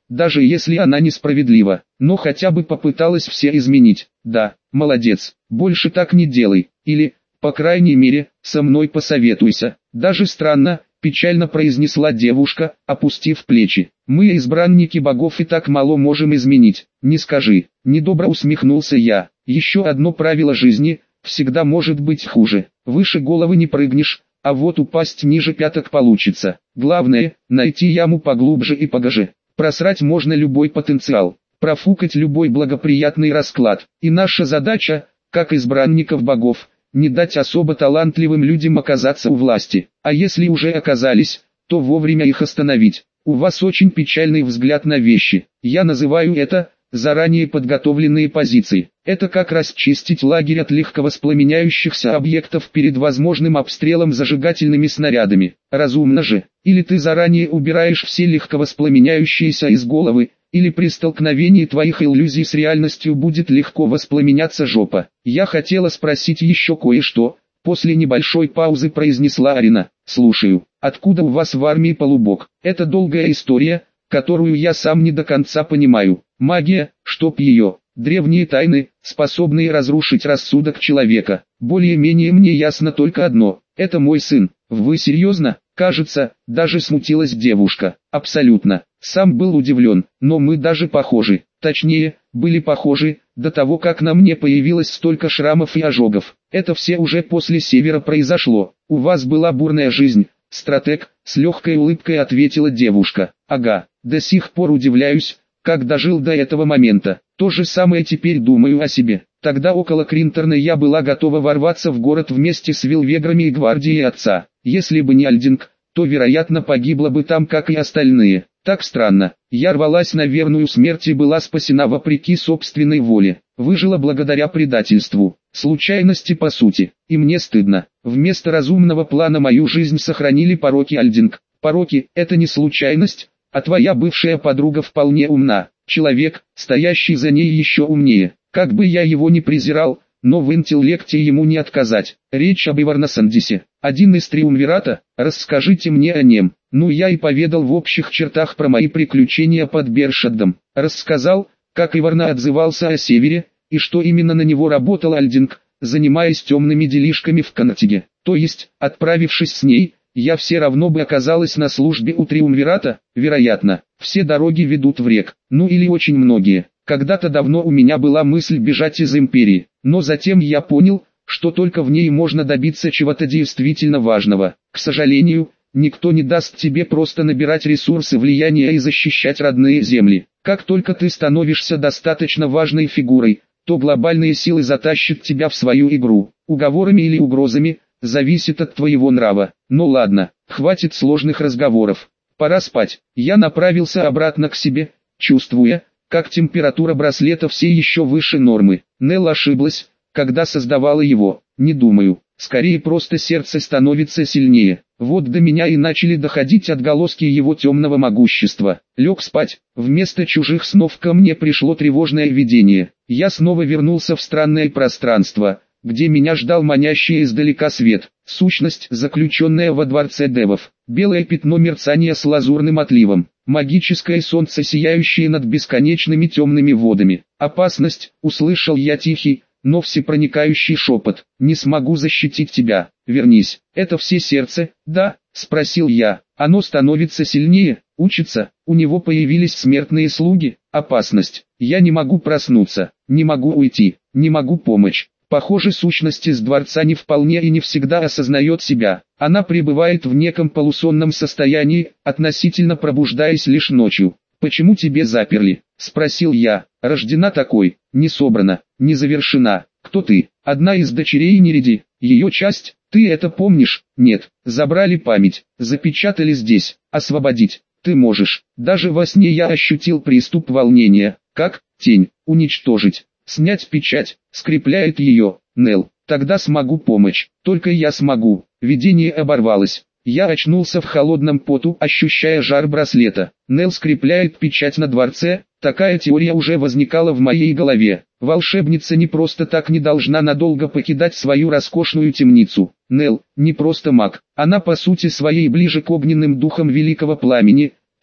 Speaker 1: даже если она несправедлива, но хотя бы попыталась все изменить. Да, молодец, больше так не делай, или, по крайней мере, со мной посоветуйся. Даже странно, печально произнесла девушка, опустив плечи. Мы, избранники богов, и так мало можем изменить. Не скажи. Недобро усмехнулся я. Еще одно правило жизни: всегда может быть хуже. Выше головы не прыгнешь, а вот упасть ниже пяток получится. Главное, найти яму поглубже и погоже. Просрать можно любой потенциал, профукать любой благоприятный расклад. И наша задача, как избранников богов, не дать особо талантливым людям оказаться у власти. А если уже оказались, то вовремя их остановить. У вас очень печальный взгляд на вещи. Я называю это заранее подготовленные позиции. Это как расчистить лагерь от легковоспламеняющихся объектов перед возможным обстрелом зажигательными снарядами. Разумно же. Или ты заранее убираешь все легковоспламеняющиеся из головы, или при столкновении твоих иллюзий с реальностью будет легко воспламеняться жопа. Я хотела спросить еще кое-что. После небольшой паузы произнесла Арина. Слушаю. Откуда у вас в армии полубог? Это долгая история, которую я сам не до конца понимаю. Магия, чтоб ее. Древние тайны, способные разрушить рассудок человека. Более-менее мне ясно только одно. Это мой сын. Вы серьезно? Кажется, даже смутилась девушка. Абсолютно. Сам был удивлен, но мы даже похожи. Точнее, были похожи, до того как на мне появилось столько шрамов и ожогов. Это все уже после севера произошло. У вас была бурная жизнь, стратег, с легкой улыбкой ответила девушка. Ага, до сих пор удивляюсь, как дожил до этого момента. То же самое теперь думаю о себе. Тогда около Кринтерна я была готова ворваться в город вместе с Вилвеграми и гвардией отца. Если бы не Альдинг, то вероятно погибла бы там, как и остальные. Так странно. Я рвалась на верную смерть и была спасена вопреки собственной воле. Выжила благодаря предательству. Случайности по сути. И мне стыдно. Вместо разумного плана мою жизнь сохранили пороки Альдинг. Пороки – это не случайность, а твоя бывшая подруга вполне умна. Человек, стоящий за ней, еще умнее. Как бы я его ни презирал, но в интеллекте ему не отказать. Речь об Иварнасандисе. Один из триумвирата, расскажите мне о нем. Ну, я и поведал в общих чертах про мои приключения под Бершаддом. Рассказал, как Иварна отзывался о севере, и что именно на него работал Альдинг, занимаясь темными делишками в Канатиге. То есть, отправившись с ней, я все равно бы оказалась на службе у триумвирата, вероятно. Все дороги ведут в рек, ну или очень многие. Когда-то давно у меня была мысль бежать из империи, но затем я понял, что только в ней можно добиться чего-то действительно важного. К сожалению, никто не даст тебе просто набирать ресурсы влияния и защищать родные земли. Как только ты становишься достаточно важной фигурой, то глобальные силы затащат тебя в свою игру. Уговорами или угрозами, зависит от твоего нрава. Ну ладно, хватит сложных разговоров. Пора спать. Я направился обратно к себе, чувствуя, как температура браслета все еще выше нормы. Нелл ошиблась, когда создавала его. Не думаю. Скорее просто сердце становится сильнее. Вот до меня и начали доходить отголоски его темного могущества. Лег спать. Вместо чужих снов ко мне пришло тревожное видение. Я снова вернулся в странное пространство, где меня ждал манящий издалека свет. Сущность, заключенная во дворце девов. Белое пятно мерцания с лазурным отливом. Магическое солнце, сияющее над бесконечными темными водами. Опасность, услышал я тихий, но всепроникающий шепот. Не смогу защитить тебя, вернись. Это все сердце, да? Спросил я. Оно становится сильнее, учится, у него появились смертные слуги. Опасность. Я не могу проснуться, не могу уйти, не могу помочь. Похоже, сущность из дворца не вполне и не всегда осознает себя. Она пребывает в неком полусонном состоянии, относительно пробуждаясь лишь ночью. «Почему тебе заперли?» – спросил я. «Рождена такой, не собрана, не завершена. Кто ты? Одна из дочерей Нереди, ее часть, ты это помнишь?» «Нет, забрали память, запечатали здесь, освободить. Ты можешь». Даже во сне я ощутил приступ волнения. Как? Тень. Уничтожить. Снять печать, скрепляет ее, Нелл. Тогда смогу помочь, только я смогу. Видение оборвалось. Я очнулся в холодном поту, ощущая жар браслета. Нелл скрепляет печать на дворце, такая теория уже возникала в моей голове. Волшебница не просто так не должна надолго покидать свою роскошную темницу. Нелл не просто маг, она по сути своей ближе к огненным духам великого пламени,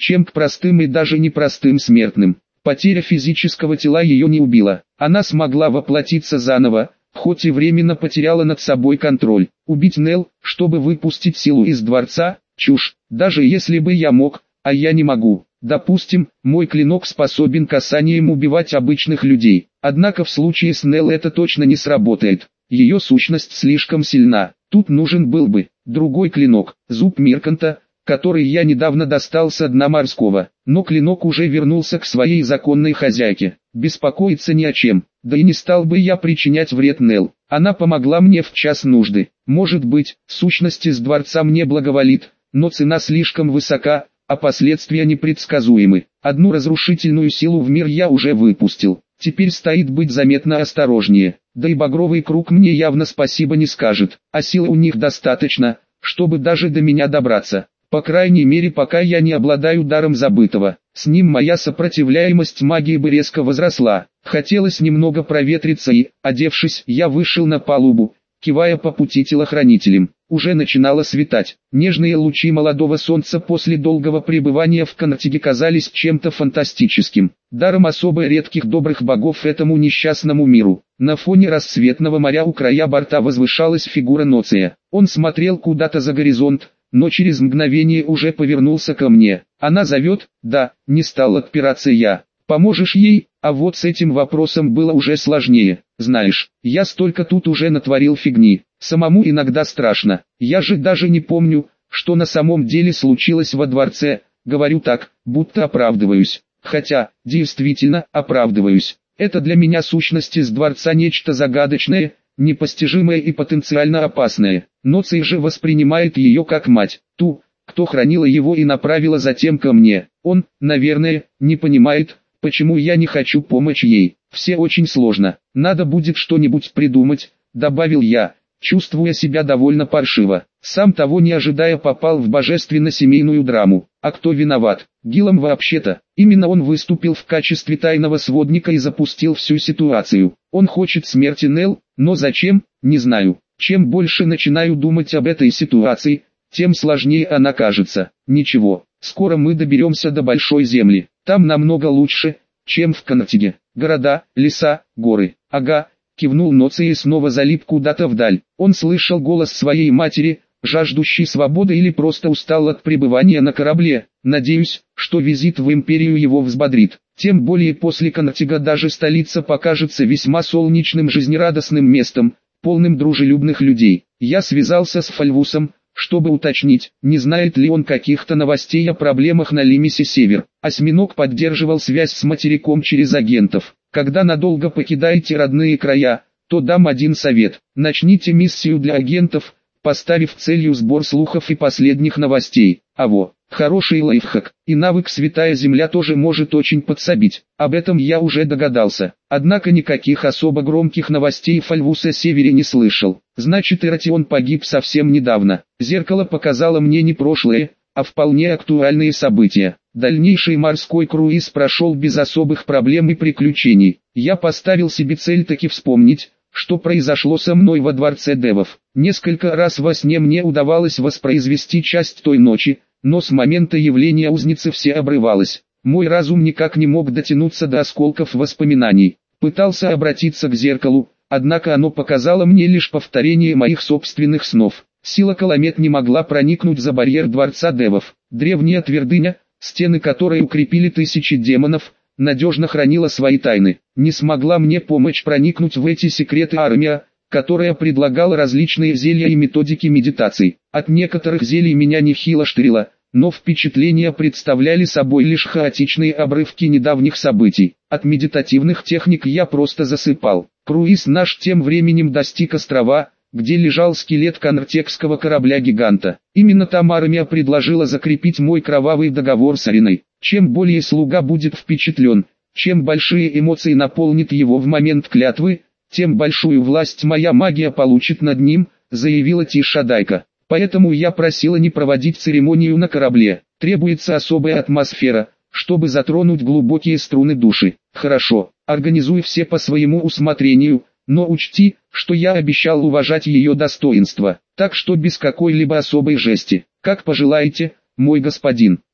Speaker 1: чем к простым и даже непростым смертным. Потеря физического тела ее не убила. Она смогла воплотиться заново, хоть и временно потеряла над собой контроль. Убить Нелл, чтобы выпустить силу из дворца – чушь, даже если бы я мог, а я не могу. Допустим, мой клинок способен касанием убивать обычных людей. Однако в случае с Нелл это точно не сработает. Ее сущность слишком сильна. Тут нужен был бы другой клинок, зуб Мирканта, который я недавно достал со дна морского. Но клинок уже вернулся к своей законной хозяйке. Беспокоиться ни о чем. Да и не стал бы я причинять вред Нелл. Она помогла мне в час нужды. Может быть, сущность из дворца мне благоволит, но цена слишком высока, а последствия непредсказуемы. Одну разрушительную силу в мир я уже выпустил. Теперь стоит быть заметно осторожнее. Да и багровый круг мне явно спасибо не скажет, а силы у них достаточно, чтобы даже до меня добраться. По крайней мере, пока я не обладаю даром забытого. С ним моя сопротивляемость магии бы резко возросла. Хотелось немного проветриться и, одевшись, я вышел на палубу, кивая по пути телохранителям. Уже начинало светать. Нежные лучи молодого солнца после долгого пребывания в Конартиге казались чем-то фантастическим. Даром особо редких добрых богов этому несчастному миру. На фоне рассветного моря у края борта возвышалась фигура Ноция. Он смотрел куда-то за горизонт, но через мгновение уже повернулся ко мне. Она зовет? Да, не стал отпираться я. Поможешь ей? А вот с этим вопросом было уже сложнее. Знаешь, я столько тут уже натворил фигни. Самому иногда страшно. Я же даже не помню, что на самом деле случилось во дворце. Говорю так, будто оправдываюсь. Хотя, действительно, оправдываюсь. Это для меня сущность из дворца нечто загадочное, непостижимое и потенциально опасное. Ноций же воспринимает ее как мать, ту, кто хранила его и направила затем ко мне. Он, наверное, не понимает, почему я не хочу помочь ей. Все очень сложно. Надо будет что-нибудь придумать, добавил я, чувствуя себя довольно паршиво. Сам того не ожидая попал в божественно-семейную драму. А кто виноват? Гиллом вообще-то. Именно он выступил в качестве тайного сводника и запустил всю ситуацию. Он хочет смерти Нелл, но зачем, не знаю. Чем больше начинаю думать об этой ситуации, тем сложнее она кажется. Ничего, скоро мы доберемся до Большой Земли. Там намного лучше, чем в Конартиге. Города, леса, горы. Ага, кивнул Ноций и снова залип куда-то вдаль. Он слышал голос своей матери, жаждущей свободы или просто устал от пребывания на корабле. Надеюсь, что визит в Империю его взбодрит. Тем более после Конартига даже столица покажется весьма солнечным жизнерадостным местом, полным дружелюбных людей. Я связался с Фальвусом, чтобы уточнить, не знает ли он каких-то новостей о проблемах на Лимисе Север. Осьминог поддерживал связь с материком через агентов. Когда надолго покидаете родные края, то дам один совет. Начните миссию для агентов, поставив целью сбор слухов и последних новостей. А во, хороший лайфхак. И навык Святая Земля тоже может очень подсобить. Об этом я уже догадался. Однако никаких особо громких новостей Фальвуса Севере не слышал. Значит, Иратион погиб совсем недавно. Зеркало показало мне не прошлое, а вполне актуальные события. Дальнейший морской круиз прошел без особых проблем и приключений. Я поставил себе цель таки вспомнить, что произошло со мной во дворце девов. Несколько раз во сне мне удавалось воспроизвести часть той ночи, но с момента явления узницы все обрывалось. Мой разум никак не мог дотянуться до осколков воспоминаний. Пытался обратиться к зеркалу, однако оно показало мне лишь повторение моих собственных снов. Сила Каламет не могла проникнуть за барьер дворца девов. Древняя твердыня, стены которой укрепили тысячи демонов, надежно хранила свои тайны. Не смогла мне помочь проникнуть в эти секреты армия, которая предлагала различные зелья и методики медитаций. От некоторых зелий меня нехило штырило, но впечатления представляли собой лишь хаотичные обрывки недавних событий. От медитативных техник я просто засыпал. Круиз наш тем временем достиг острова, где лежал скелет конартекского корабля-гиганта. Именно там армия предложила закрепить мой кровавый договор с Ариной. Чем более слуга будет впечатлен, чем большие эмоции наполнит его в момент клятвы, тем большую власть моя магия получит над ним, заявила Тишадайка. Поэтому я просила не проводить церемонию на корабле. Требуется особая атмосфера, чтобы затронуть глубокие струны души. Хорошо, организуй все по своему усмотрению, но учти, что я обещал уважать ее достоинство, так что без какой-либо особой жести. Как пожелаете, мой господин.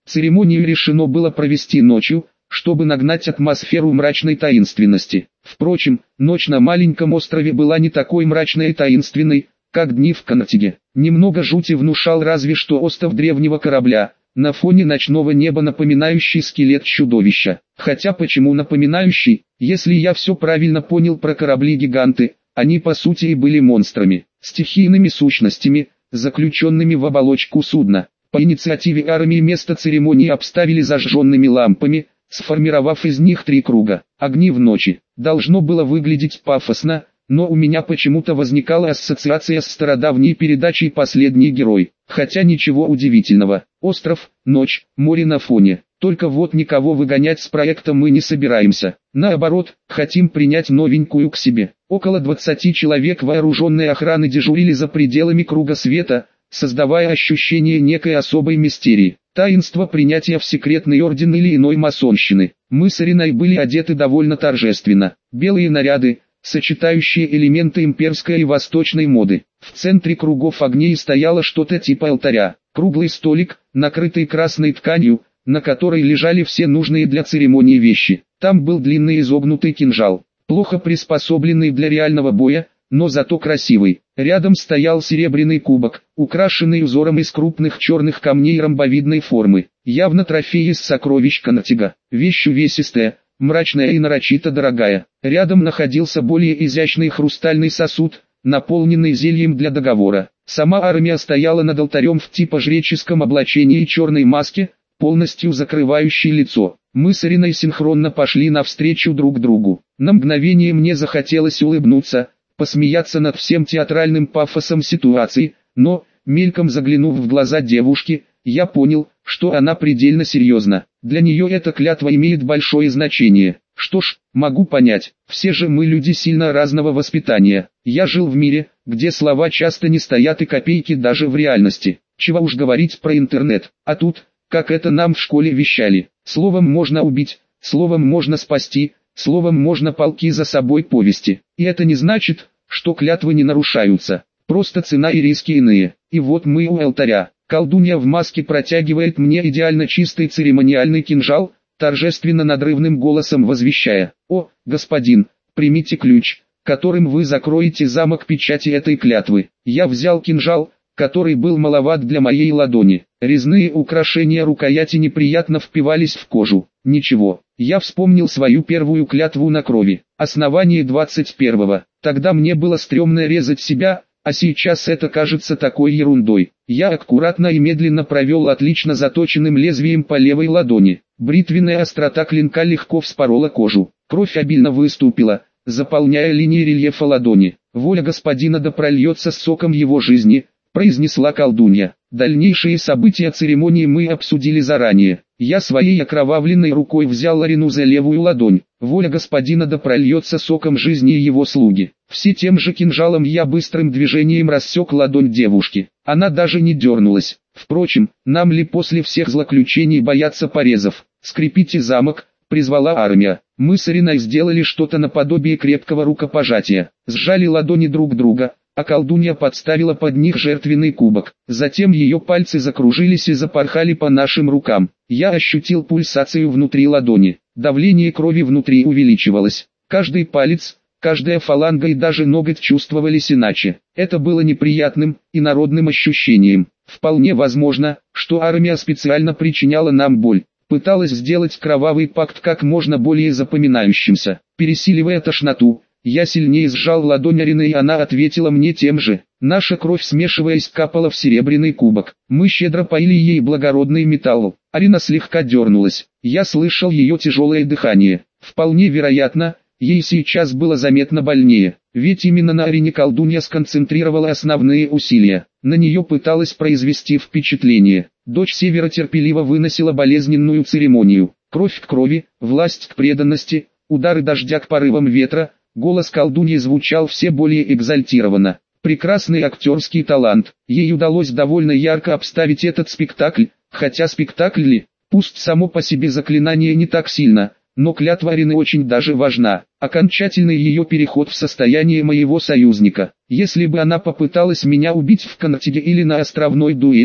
Speaker 1: Церемонию решено было провести ночью, чтобы нагнать атмосферу мрачной таинственности. Впрочем, ночь на маленьком острове была не такой мрачной и таинственной, как дни в Коннектике. Немного жути внушал разве что остов древнего корабля, на фоне ночного неба напоминающий скелет чудовища. Хотя почему напоминающий, если я все правильно понял про корабли-гиганты, они по сути и были монстрами, стихийными сущностями, заключенными в оболочку судна. По инициативе армии место церемонии обставили зажженными лампами, сформировав из них три круга. Огни в ночи. Должно было выглядеть пафосно, но у меня почему-то возникала ассоциация с стародавней передачей «Последний герой». Хотя ничего удивительного. Остров, ночь, море на фоне. Только вот никого выгонять с проекта мы не собираемся. Наоборот, хотим принять новенькую к себе. Около двадцати человек вооруженной охраны дежурили за пределами круга света, создавая ощущение некой особой мистерии. Таинство принятия в секретный орден или иной масонщины. Мы с Ириной были одеты довольно торжественно. Белые наряды, сочетающие элементы имперской и восточной моды. В центре кругов огней стояло что-то типа алтаря. Круглый столик, накрытый красной тканью, на которой лежали все нужные для церемонии вещи. Там был длинный изогнутый кинжал, плохо приспособленный для реального боя, но зато красивый. Рядом стоял серебряный кубок, украшенный узором из крупных черных камней ромбовидной формы. Явно трофей из сокровищ Коннектига. Вещь увесистая, мрачная и нарочито дорогая. Рядом находился более изящный хрустальный сосуд, наполненный зельем для договора. Сама армия стояла над алтарем в типа жреческом облачении и черной маске, полностью закрывающей лицо. Мы с Ириной синхронно пошли навстречу друг другу. На мгновение мне захотелось улыбнуться, посмеяться над всем театральным пафосом ситуации, но, мельком заглянув в глаза девушки, я понял, что она предельно серьезна. Для нее эта клятва имеет большое значение. Что ж, могу понять, все же мы люди сильно разного воспитания. Я жил в мире, где слова часто не стоят и копейки даже в реальности. Чего уж говорить про интернет, а тут, как это нам в школе вещали, словом можно убить, словом можно спасти, словом можно полки за собой повести. И это не значит, что клятвы не нарушаются, просто цена и риски иные. И вот мы у алтаря. Колдунья в маске протягивает мне идеально чистый церемониальный кинжал, торжественно надрывным голосом возвещая: «О, господин, примите ключ, которым вы закроете замок печати этой клятвы». Я взял кинжал, который был маловат для моей ладони. Резные украшения рукояти неприятно впивались в кожу. Ничего, я вспомнил свою первую клятву на крови. Основание двадцать первого. Тогда мне было стрёмно резать себя, а сейчас это кажется такой ерундой. Я аккуратно и медленно провел отлично заточенным лезвием по левой ладони. Бритвенная острота клинка легко вспорола кожу. Кровь обильно выступила, заполняя линии рельефа ладони. «Воля господина да прольется с соком его жизни», — произнесла колдунья. Дальнейшие события церемонии мы обсудили заранее. Я своей окровавленной рукой взял Арину за левую ладонь. «Воля господина да прольется соком жизни его слуги». Все тем же кинжалом я быстрым движением рассек ладонь девушки. Она даже не дернулась. Впрочем, нам ли после всех злоключений бояться порезов? «Скрепите замок», — призвала армия. Мы с Ириной сделали что-то наподобие крепкого рукопожатия. Сжали ладони друг друга, а колдунья подставила под них жертвенный кубок. Затем ее пальцы закружились и запорхали по нашим рукам. Я ощутил пульсацию внутри ладони. Давление крови внутри увеличивалось. Каждый палец, каждая фаланга и даже ноготь чувствовались иначе. Это было неприятным, инородным ощущением. Вполне возможно, что армия специально причиняла нам боль. Пыталась сделать кровавый пакт как можно более запоминающимся. Пересиливая тошноту, я сильнее сжал ладонь Арины, и она ответила мне тем же. Наша кровь, смешиваясь, капала в серебряный кубок. Мы щедро поили ей благородный металл. Арина слегка дернулась. Я слышал ее тяжелое дыхание. Вполне вероятно, ей сейчас было заметно больнее. Ведь именно на Арине колдунья сконцентрировала основные усилия. На нее пыталась произвести впечатление. Дочь Севера терпеливо выносила болезненную церемонию. Кровь к крови, власть к преданности, удары дождя к порывам ветра. Голос колдуньи звучал все более экзальтированно. Прекрасный актерский талант. Ей удалось довольно ярко обставить этот спектакль, хотя спектакль ли, пусть само по себе заклинание не так сильно, но клятва Арины очень даже важна. Окончательный ее переход в состояние моего союзника. Если бы она попыталась меня убить в Коннектиге или на островной дуэли,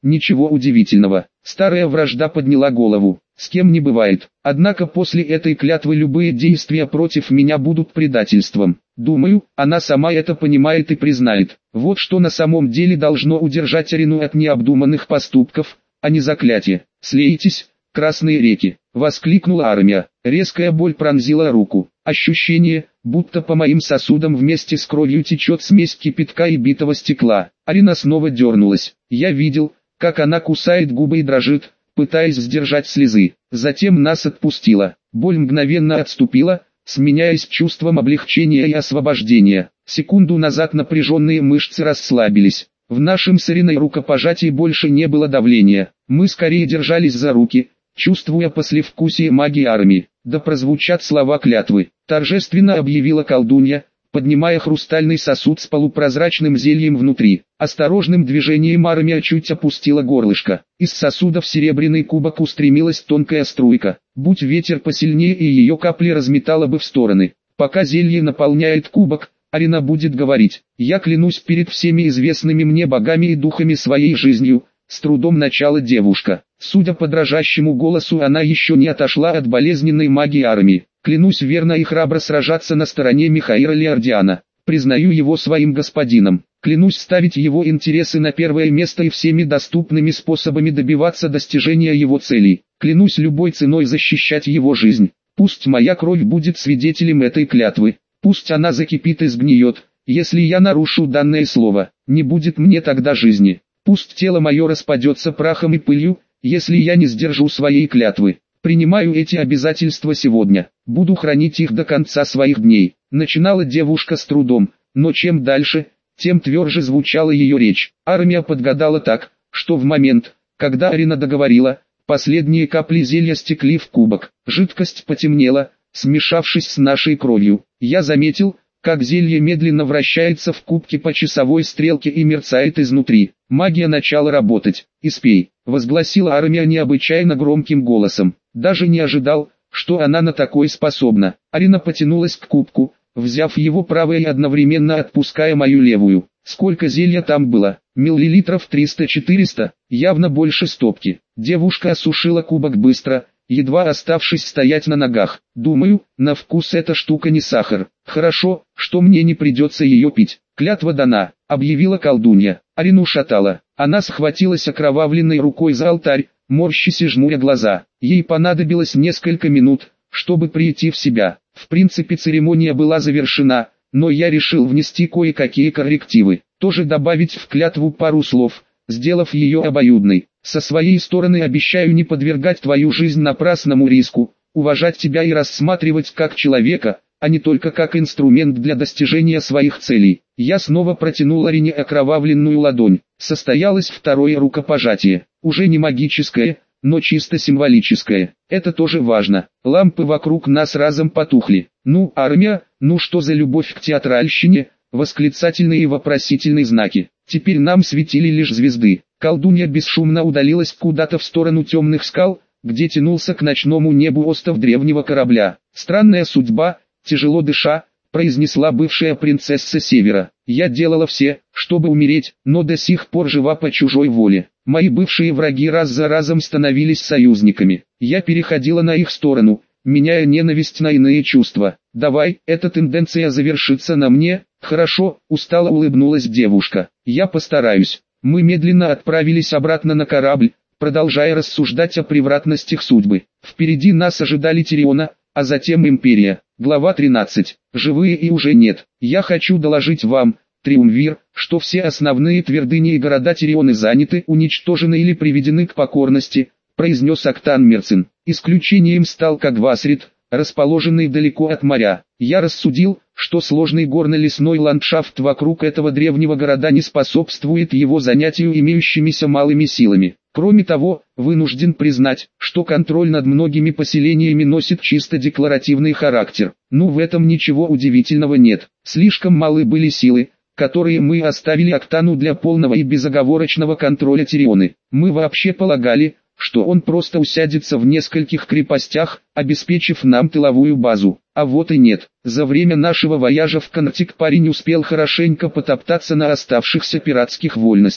Speaker 1: Ничего удивительного. Старая вражда подняла голову. С кем не бывает. Однако после этой клятвы любые действия против меня будут предательством. Думаю, она сама это понимает и признает. Вот что на самом деле должно удержать Арину от необдуманных поступков, а не заклятие. «Слейтесь, красные реки!» — воскликнула Армия. Резкая боль пронзила руку. Ощущение, будто по моим сосудам вместе с кровью течет смесь кипятка и битого стекла. Арина снова дернулась. Я видел, как она кусает губы и дрожит, пытаясь сдержать слезы. Затем нас отпустила. Боль мгновенно отступила, сменяясь чувством облегчения и освобождения. Секунду назад напряженные мышцы расслабились. В нашем с Ариной рукопожатии больше не было давления. Мы скорее держались за руки, чувствуя послевкусие магии Армии. Да прозвучат слова клятвы, торжественно объявила колдунья, поднимая хрустальный сосуд с полупрозрачным зельем внутри. Осторожным движением Армия чуть опустила горлышко. Из сосуда в серебряный кубок устремилась тонкая струйка. Будь ветер посильнее, и ее капли разметало бы в стороны. Пока зелье наполняет кубок, Арина будет говорить: «Я клянусь перед всеми известными мне богами и духами своей жизнью», — с трудом начала девушка. Судя по дрожащему голосу, она еще не отошла от болезненной магии Армии. «Клянусь верно и храбро сражаться на стороне Михаила Леордиана. Признаю его своим господином. Клянусь ставить его интересы на первое место и всеми доступными способами добиваться достижения его целей. Клянусь любой ценой защищать его жизнь. Пусть моя кровь будет свидетелем этой клятвы. Пусть она закипит и сгниет. Если я нарушу данное слово, не будет мне тогда жизни. Пусть тело мое распадется прахом и пылью, если я не сдержу своей клятвы. Принимаю эти обязательства сегодня. Буду хранить их до конца своих дней». Начинала девушка с трудом, но чем дальше, тем тверже звучала ее речь. Армия подгадала так, что в момент, когда Арина договорила, последние капли зелья стекли в кубок. Жидкость потемнела, смешавшись с нашей кровью. Я заметил, как зелье медленно вращается в кубке по часовой стрелке и мерцает изнутри. Магия начала работать. «Испей», — возгласила Армия необычайно громким голосом. Даже не ожидал, что она на такое способна. Арина потянулась к кубку, взяв его правой и одновременно отпуская мою левую. Сколько зелья там было? Миллилитров триста-четыреста, явно больше стопки. Девушка осушила кубок быстро, едва оставшись стоять на ногах. «Думаю, на вкус эта штука не сахар. Хорошо, что мне не придется ее пить. Клятва дана», — объявила колдунья. Арину шатала. Она схватилась окровавленной рукой за алтарь, морщась и жмуря глаза. Ей понадобилось несколько минут, чтобы прийти в себя. В принципе, церемония была завершена, но я решил внести кое-какие коррективы. Тоже добавить в клятву пару слов, сделав ее обоюдной. Со своей стороны обещаю не подвергать твою жизнь напрасному риску, уважать тебя и рассматривать как человека, а не только как инструмент для достижения своих целей. Я снова протянул Арине окровавленную ладонь. Состоялось второе рукопожатие. Уже не магическое, но чисто символическое. Это тоже важно. Лампы вокруг нас разом потухли. «Ну, Армия, ну что за любовь к театральщине?» Восклицательные и вопросительные знаки. Теперь нам светили лишь звезды. Колдунья бесшумно удалилась куда-то в сторону темных скал, где тянулся к ночному небу остов древнего корабля. «Странная судьба», тяжело дыша, произнесла бывшая принцесса Севера. «Я делала все, чтобы умереть, но до сих пор жива по чужой воле. Мои бывшие враги раз за разом становились союзниками. Я переходила на их сторону, меняя ненависть на иные чувства. Давай, эта тенденция завершится на мне». «Хорошо», — устало улыбнулась девушка. «Я постараюсь». Мы медленно отправились обратно на корабль, продолжая рассуждать о превратностях судьбы. Впереди нас ожидали Тириона, а затем Империя. Глава тринадцать. Живые и уже нет. Я хочу доложить вам, Триумвир, что все основные твердыни и города Тирионы заняты, уничтожены или приведены к покорности, произнес Октан Мерцин. Исключением стал Кагвасрит, расположенный далеко от моря. Я рассудил, что сложный горно-лесной ландшафт вокруг этого древнего города не способствует его занятию имеющимися малыми силами. Кроме того, вынужден признать, что контроль над многими поселениями носит чисто декларативный характер. Ну, в этом ничего удивительного нет. Слишком малы были силы, которые мы оставили Октану для полного и безоговорочного контроля Тирионы. Мы вообще полагали, что он просто усядется в нескольких крепостях, обеспечив нам тыловую базу. А вот и нет. За время нашего вояжа в Контик парень успел хорошенько потоптаться на оставшихся пиратских вольностях.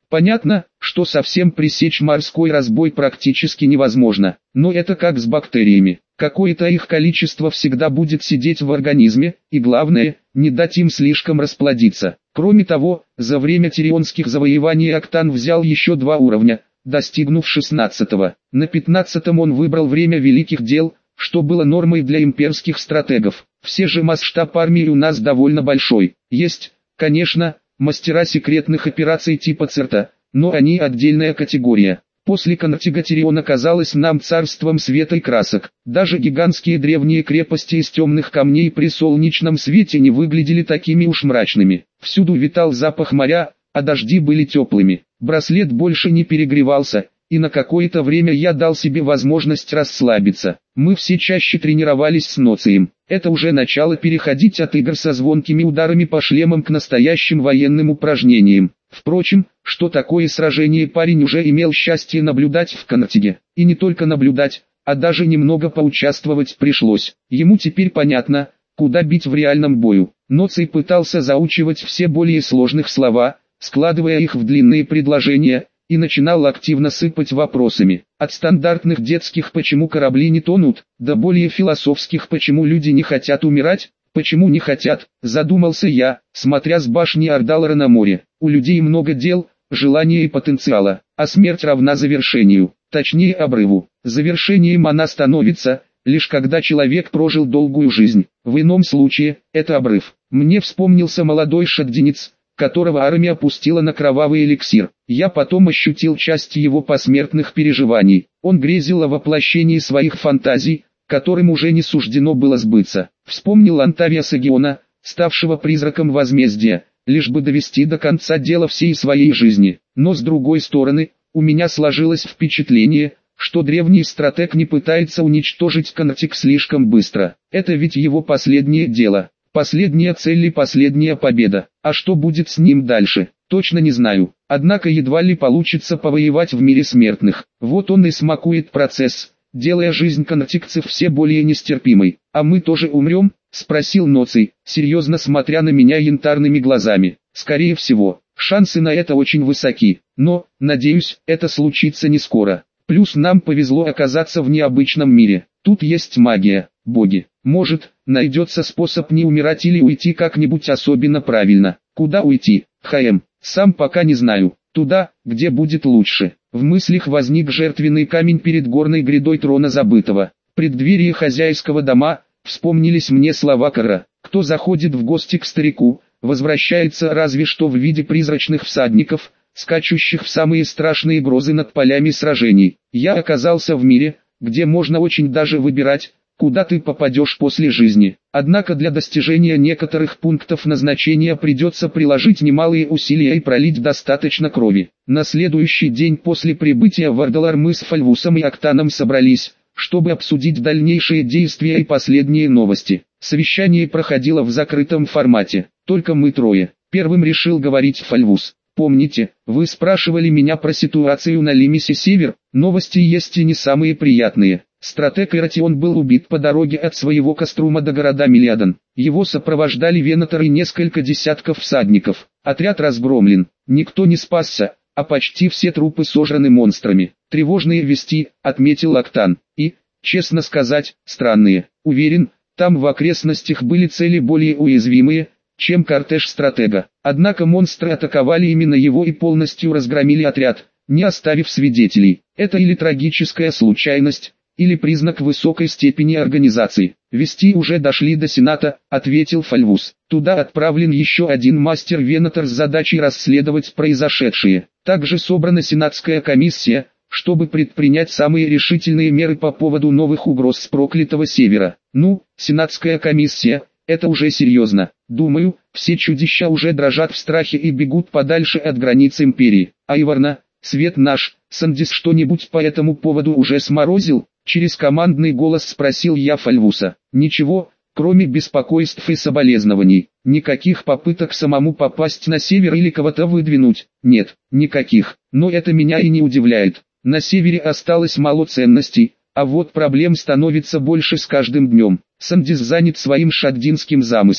Speaker 1: Понятно, что совсем пресечь морской разбой практически невозможно, но это как с бактериями. Какое-то их количество всегда будет сидеть в организме, и главное, не дать им слишком расплодиться. Кроме того, за время тирионских завоеваний Октан взял еще два уровня, достигнув шестнадцатого. На пятнадцатом он выбрал время великих дел, что было нормой для имперских стратегов. Все же масштаб армии у нас довольно большой. Есть, конечно, мастера секретных операций типа Церта, но они отдельная категория. После Контига Тирион оказалось нам царством света и красок. Даже гигантские древние крепости из темных камней при солнечном свете не выглядели такими уж мрачными. Всюду витал запах моря, а дожди были теплыми. Браслет больше не перегревался, и на какое-то время я дал себе возможность расслабиться. Мы все чаще тренировались с Ноцием. Это уже начало переходить от игр со звонкими ударами по шлемам к настоящим военным упражнениям. Впрочем, что такое сражение, парень уже имел счастье наблюдать в Контиге. И не только наблюдать, а даже немного поучаствовать пришлось. Ему теперь понятно, куда бить в реальном бою. Ноций пытался заучивать все более сложных слова, складывая их в длинные предложения, и начинал активно сыпать вопросами. От стандартных детских «почему корабли не тонут», до более философских «почему люди не хотят умирать», «почему не хотят», задумался я, смотря с башни Ордалара на море. У людей много дел, желания и потенциала, а смерть равна завершению, точнее обрыву. Завершением она становится, лишь когда человек прожил долгую жизнь. В ином случае, это обрыв. Мне вспомнился молодой шагдинец, которого армия опустила на кровавый эликсир. Я потом ощутил часть его посмертных переживаний. Он грезил о воплощении своих фантазий, которым уже не суждено было сбыться. Вспомнил Антавия Сагиона, ставшего призраком возмездия, лишь бы довести до конца дело всей своей жизни. Но с другой стороны, у меня сложилось впечатление, что древний стратег не пытается уничтожить Контиг слишком быстро. Это ведь его последнее дело. Последняя цель и последняя победа. А что будет с ним дальше, точно не знаю. Однако едва ли получится повоевать в мире смертных. Вот он и смакует процесс, делая жизнь контигцев все более нестерпимой. «А мы тоже умрем?» — спросил Ноций, серьезно смотря на меня янтарными глазами. «Скорее всего, шансы на это очень высоки, но, надеюсь, это случится не скоро. Плюс нам повезло оказаться в необычном мире. Тут есть магия, боги. Может, найдется способ не умирать или уйти как-нибудь особенно правильно. Куда уйти? Хм, сам пока не знаю. Туда, где будет лучше». В мыслях возник жертвенный камень перед горной грядой трона забытого. Преддверие хозяйского дома, вспомнились мне слова Кара. Кто заходит в гости к старику, возвращается разве что в виде призрачных всадников, скачущих в самые страшные грозы над полями сражений. Я оказался в мире, где можно очень даже выбирать, куда ты попадешь после жизни. Однако для достижения некоторых пунктов назначения придется приложить немалые усилия и пролить достаточно крови. На следующий день после прибытия в Ордалар мы с Фальвусом и Октаном собрались, чтобы обсудить дальнейшие действия и последние новости. Совещание проходило в закрытом формате, только мы трое. Первым решил говорить Фальвус. «Помните, вы спрашивали меня про ситуацию на Лимисе Север? Новости есть и не самые приятные. Стратег Иратион был убит по дороге от своего Каструма до города Милиадан. Его сопровождали Венатор и несколько десятков всадников. Отряд разгромлен, никто не спасся, а почти все трупы сожраны монстрами. Тревожные вести», — отметил Октан. «И, честно сказать, странные. Уверен, там в окрестностях были цели более уязвимые, чем кортеж стратега. Однако монстры атаковали именно его и полностью разгромили отряд, не оставив свидетелей. Это или трагическая случайность, или признак высокой степени организации. Вести уже дошли до Сената», — ответил Фальвус. «Туда отправлен еще один мастер Венатор с задачей расследовать произошедшее. Также собрана сенатская комиссия, чтобы предпринять самые решительные меры по поводу новых угроз с проклятого севера. Ну, сенатская комиссия, это уже серьезно. Думаю, все чудища уже дрожат в страхе и бегут подальше от границ империи. А Иварна, свет наш, Сандис что-нибудь по этому поводу уже сморозил?» Через командный голос спросил я Фальвуса. «Ничего, кроме беспокойств и соболезнований. Никаких попыток самому попасть на север или кого-то выдвинуть. Нет, никаких. Но это меня и не удивляет. На севере осталось мало ценностей, а вот проблем становится больше с каждым днем. Сандис занят своим шагдинским замыслом.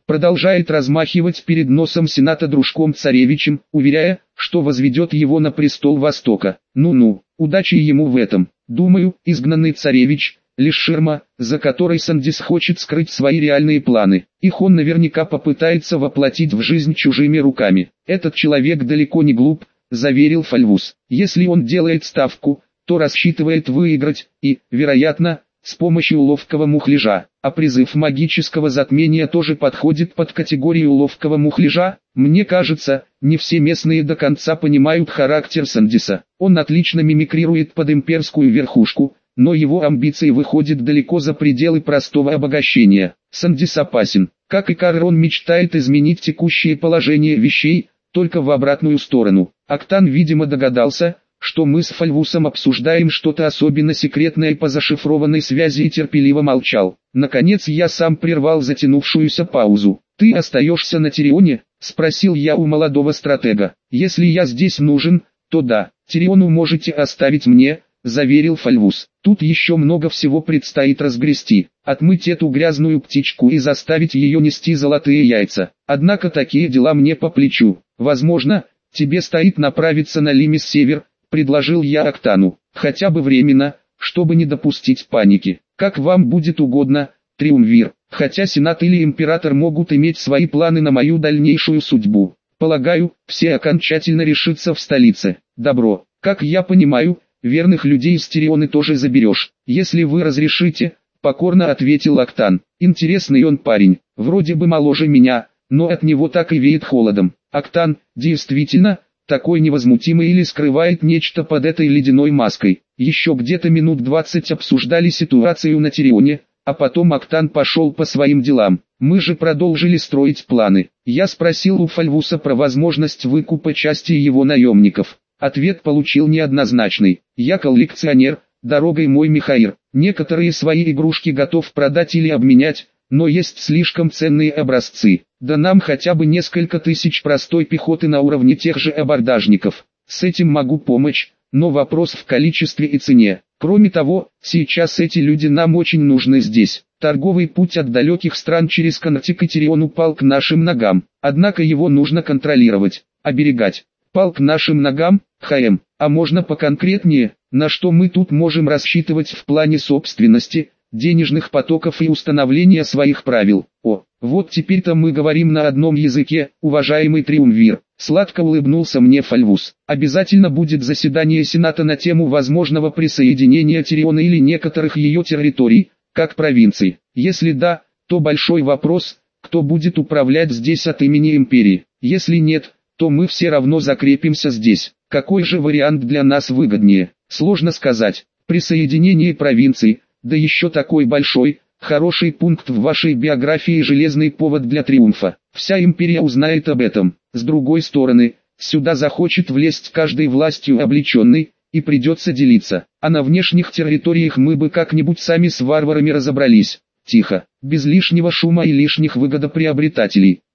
Speaker 1: продолжает размахивать перед носом Сената дружком-царевичем, уверяя, что возведет его на престол Востока. Ну-ну, удачи ему в этом. Думаю, изгнанный царевич – лишь ширма, за которой Сандис хочет скрыть свои реальные планы. Их он наверняка попытается воплотить в жизнь чужими руками. Этот человек далеко не глуп, заверил Фальвус. Если он делает ставку, то рассчитывает выиграть, и, вероятно, с помощью ловкого мухляжа. А призыв магического затмения тоже подходит под категорию ловкого мухляжа. Мне кажется, не все местные до конца понимают характер Сандиса. Он отлично мимикрирует под имперскую верхушку, но его амбиции выходят далеко за пределы простого обогащения. Сандис опасен. Как и Карр, он мечтает изменить текущее положение вещей, только в обратную сторону. Октан, видимо, догадался, что мы с Фальвусом обсуждаем что-то особенно секретное по зашифрованной связи, и терпеливо молчал. Наконец я сам прервал затянувшуюся паузу. «Ты остаешься на Тирионе?» – спросил я у молодого стратега. «Если я здесь нужен, то да, Тириону можете оставить мне», – заверил Фальвус. «Тут еще много всего предстоит разгрести, отмыть эту грязную птичку и заставить ее нести золотые яйца. Однако такие дела мне по плечу. Возможно, тебе стоит направиться на Лимис-Север», — предложил я Октану, — «хотя бы временно, чтобы не допустить паники. Как вам будет угодно, Триумвир, хотя Сенат или Император могут иметь свои планы на мою дальнейшую судьбу. Полагаю, все окончательно решится в столице. Добро, как я понимаю, верных людей из Тирионы тоже заберешь, если вы разрешите», — покорно ответил Октан. «Интересный он парень, вроде бы моложе меня, но от него так и веет холодом». Октан, действительно, такой невозмутимый или скрывает нечто под этой ледяной маской. Еще где-то минут двадцать обсуждали ситуацию на Тирионе, а потом Октан пошел по своим делам. Мы же продолжили строить планы. Я спросил у Фальвуса про возможность выкупа части его наемников. Ответ получил неоднозначный. «Я коллекционер, дорогой мой Михаир. Некоторые свои игрушки готов продать или обменять, но есть слишком ценные образцы. Да нам хотя бы несколько тысяч простой пехоты на уровне тех же абордажников. С этим могу помочь, но вопрос в количестве и цене. Кроме того, сейчас эти люди нам очень нужны здесь. Торговый путь от далеких стран через Коннектик и Тирион упал к нашим ногам. Однако его нужно контролировать, оберегать. Пал к нашим ногам, ХМ, а можно поконкретнее, на что мы тут можем рассчитывать в плане собственности, денежных потоков и установления своих правил. О, вот теперь-то мы говорим на одном языке, уважаемый Триумвир. Сладко улыбнулся мне Фальвус. Обязательно будет заседание Сената на тему возможного присоединения Тириона или некоторых ее территорий, как провинций. Если да, то большой вопрос, кто будет управлять здесь от имени империи. Если нет, то мы все равно закрепимся здесь. Какой же вариант для нас выгоднее? Сложно сказать. Присоединение провинций, да еще такой большой, хороший пункт в вашей биографии, железный повод для триумфа. Вся империя узнает об этом. С другой стороны, сюда захочет влезть каждый властью облеченный, и придется делиться. А на внешних территориях мы бы как-нибудь сами с варварами разобрались. Тихо, без лишнего шума и лишних выгодоприобретателей.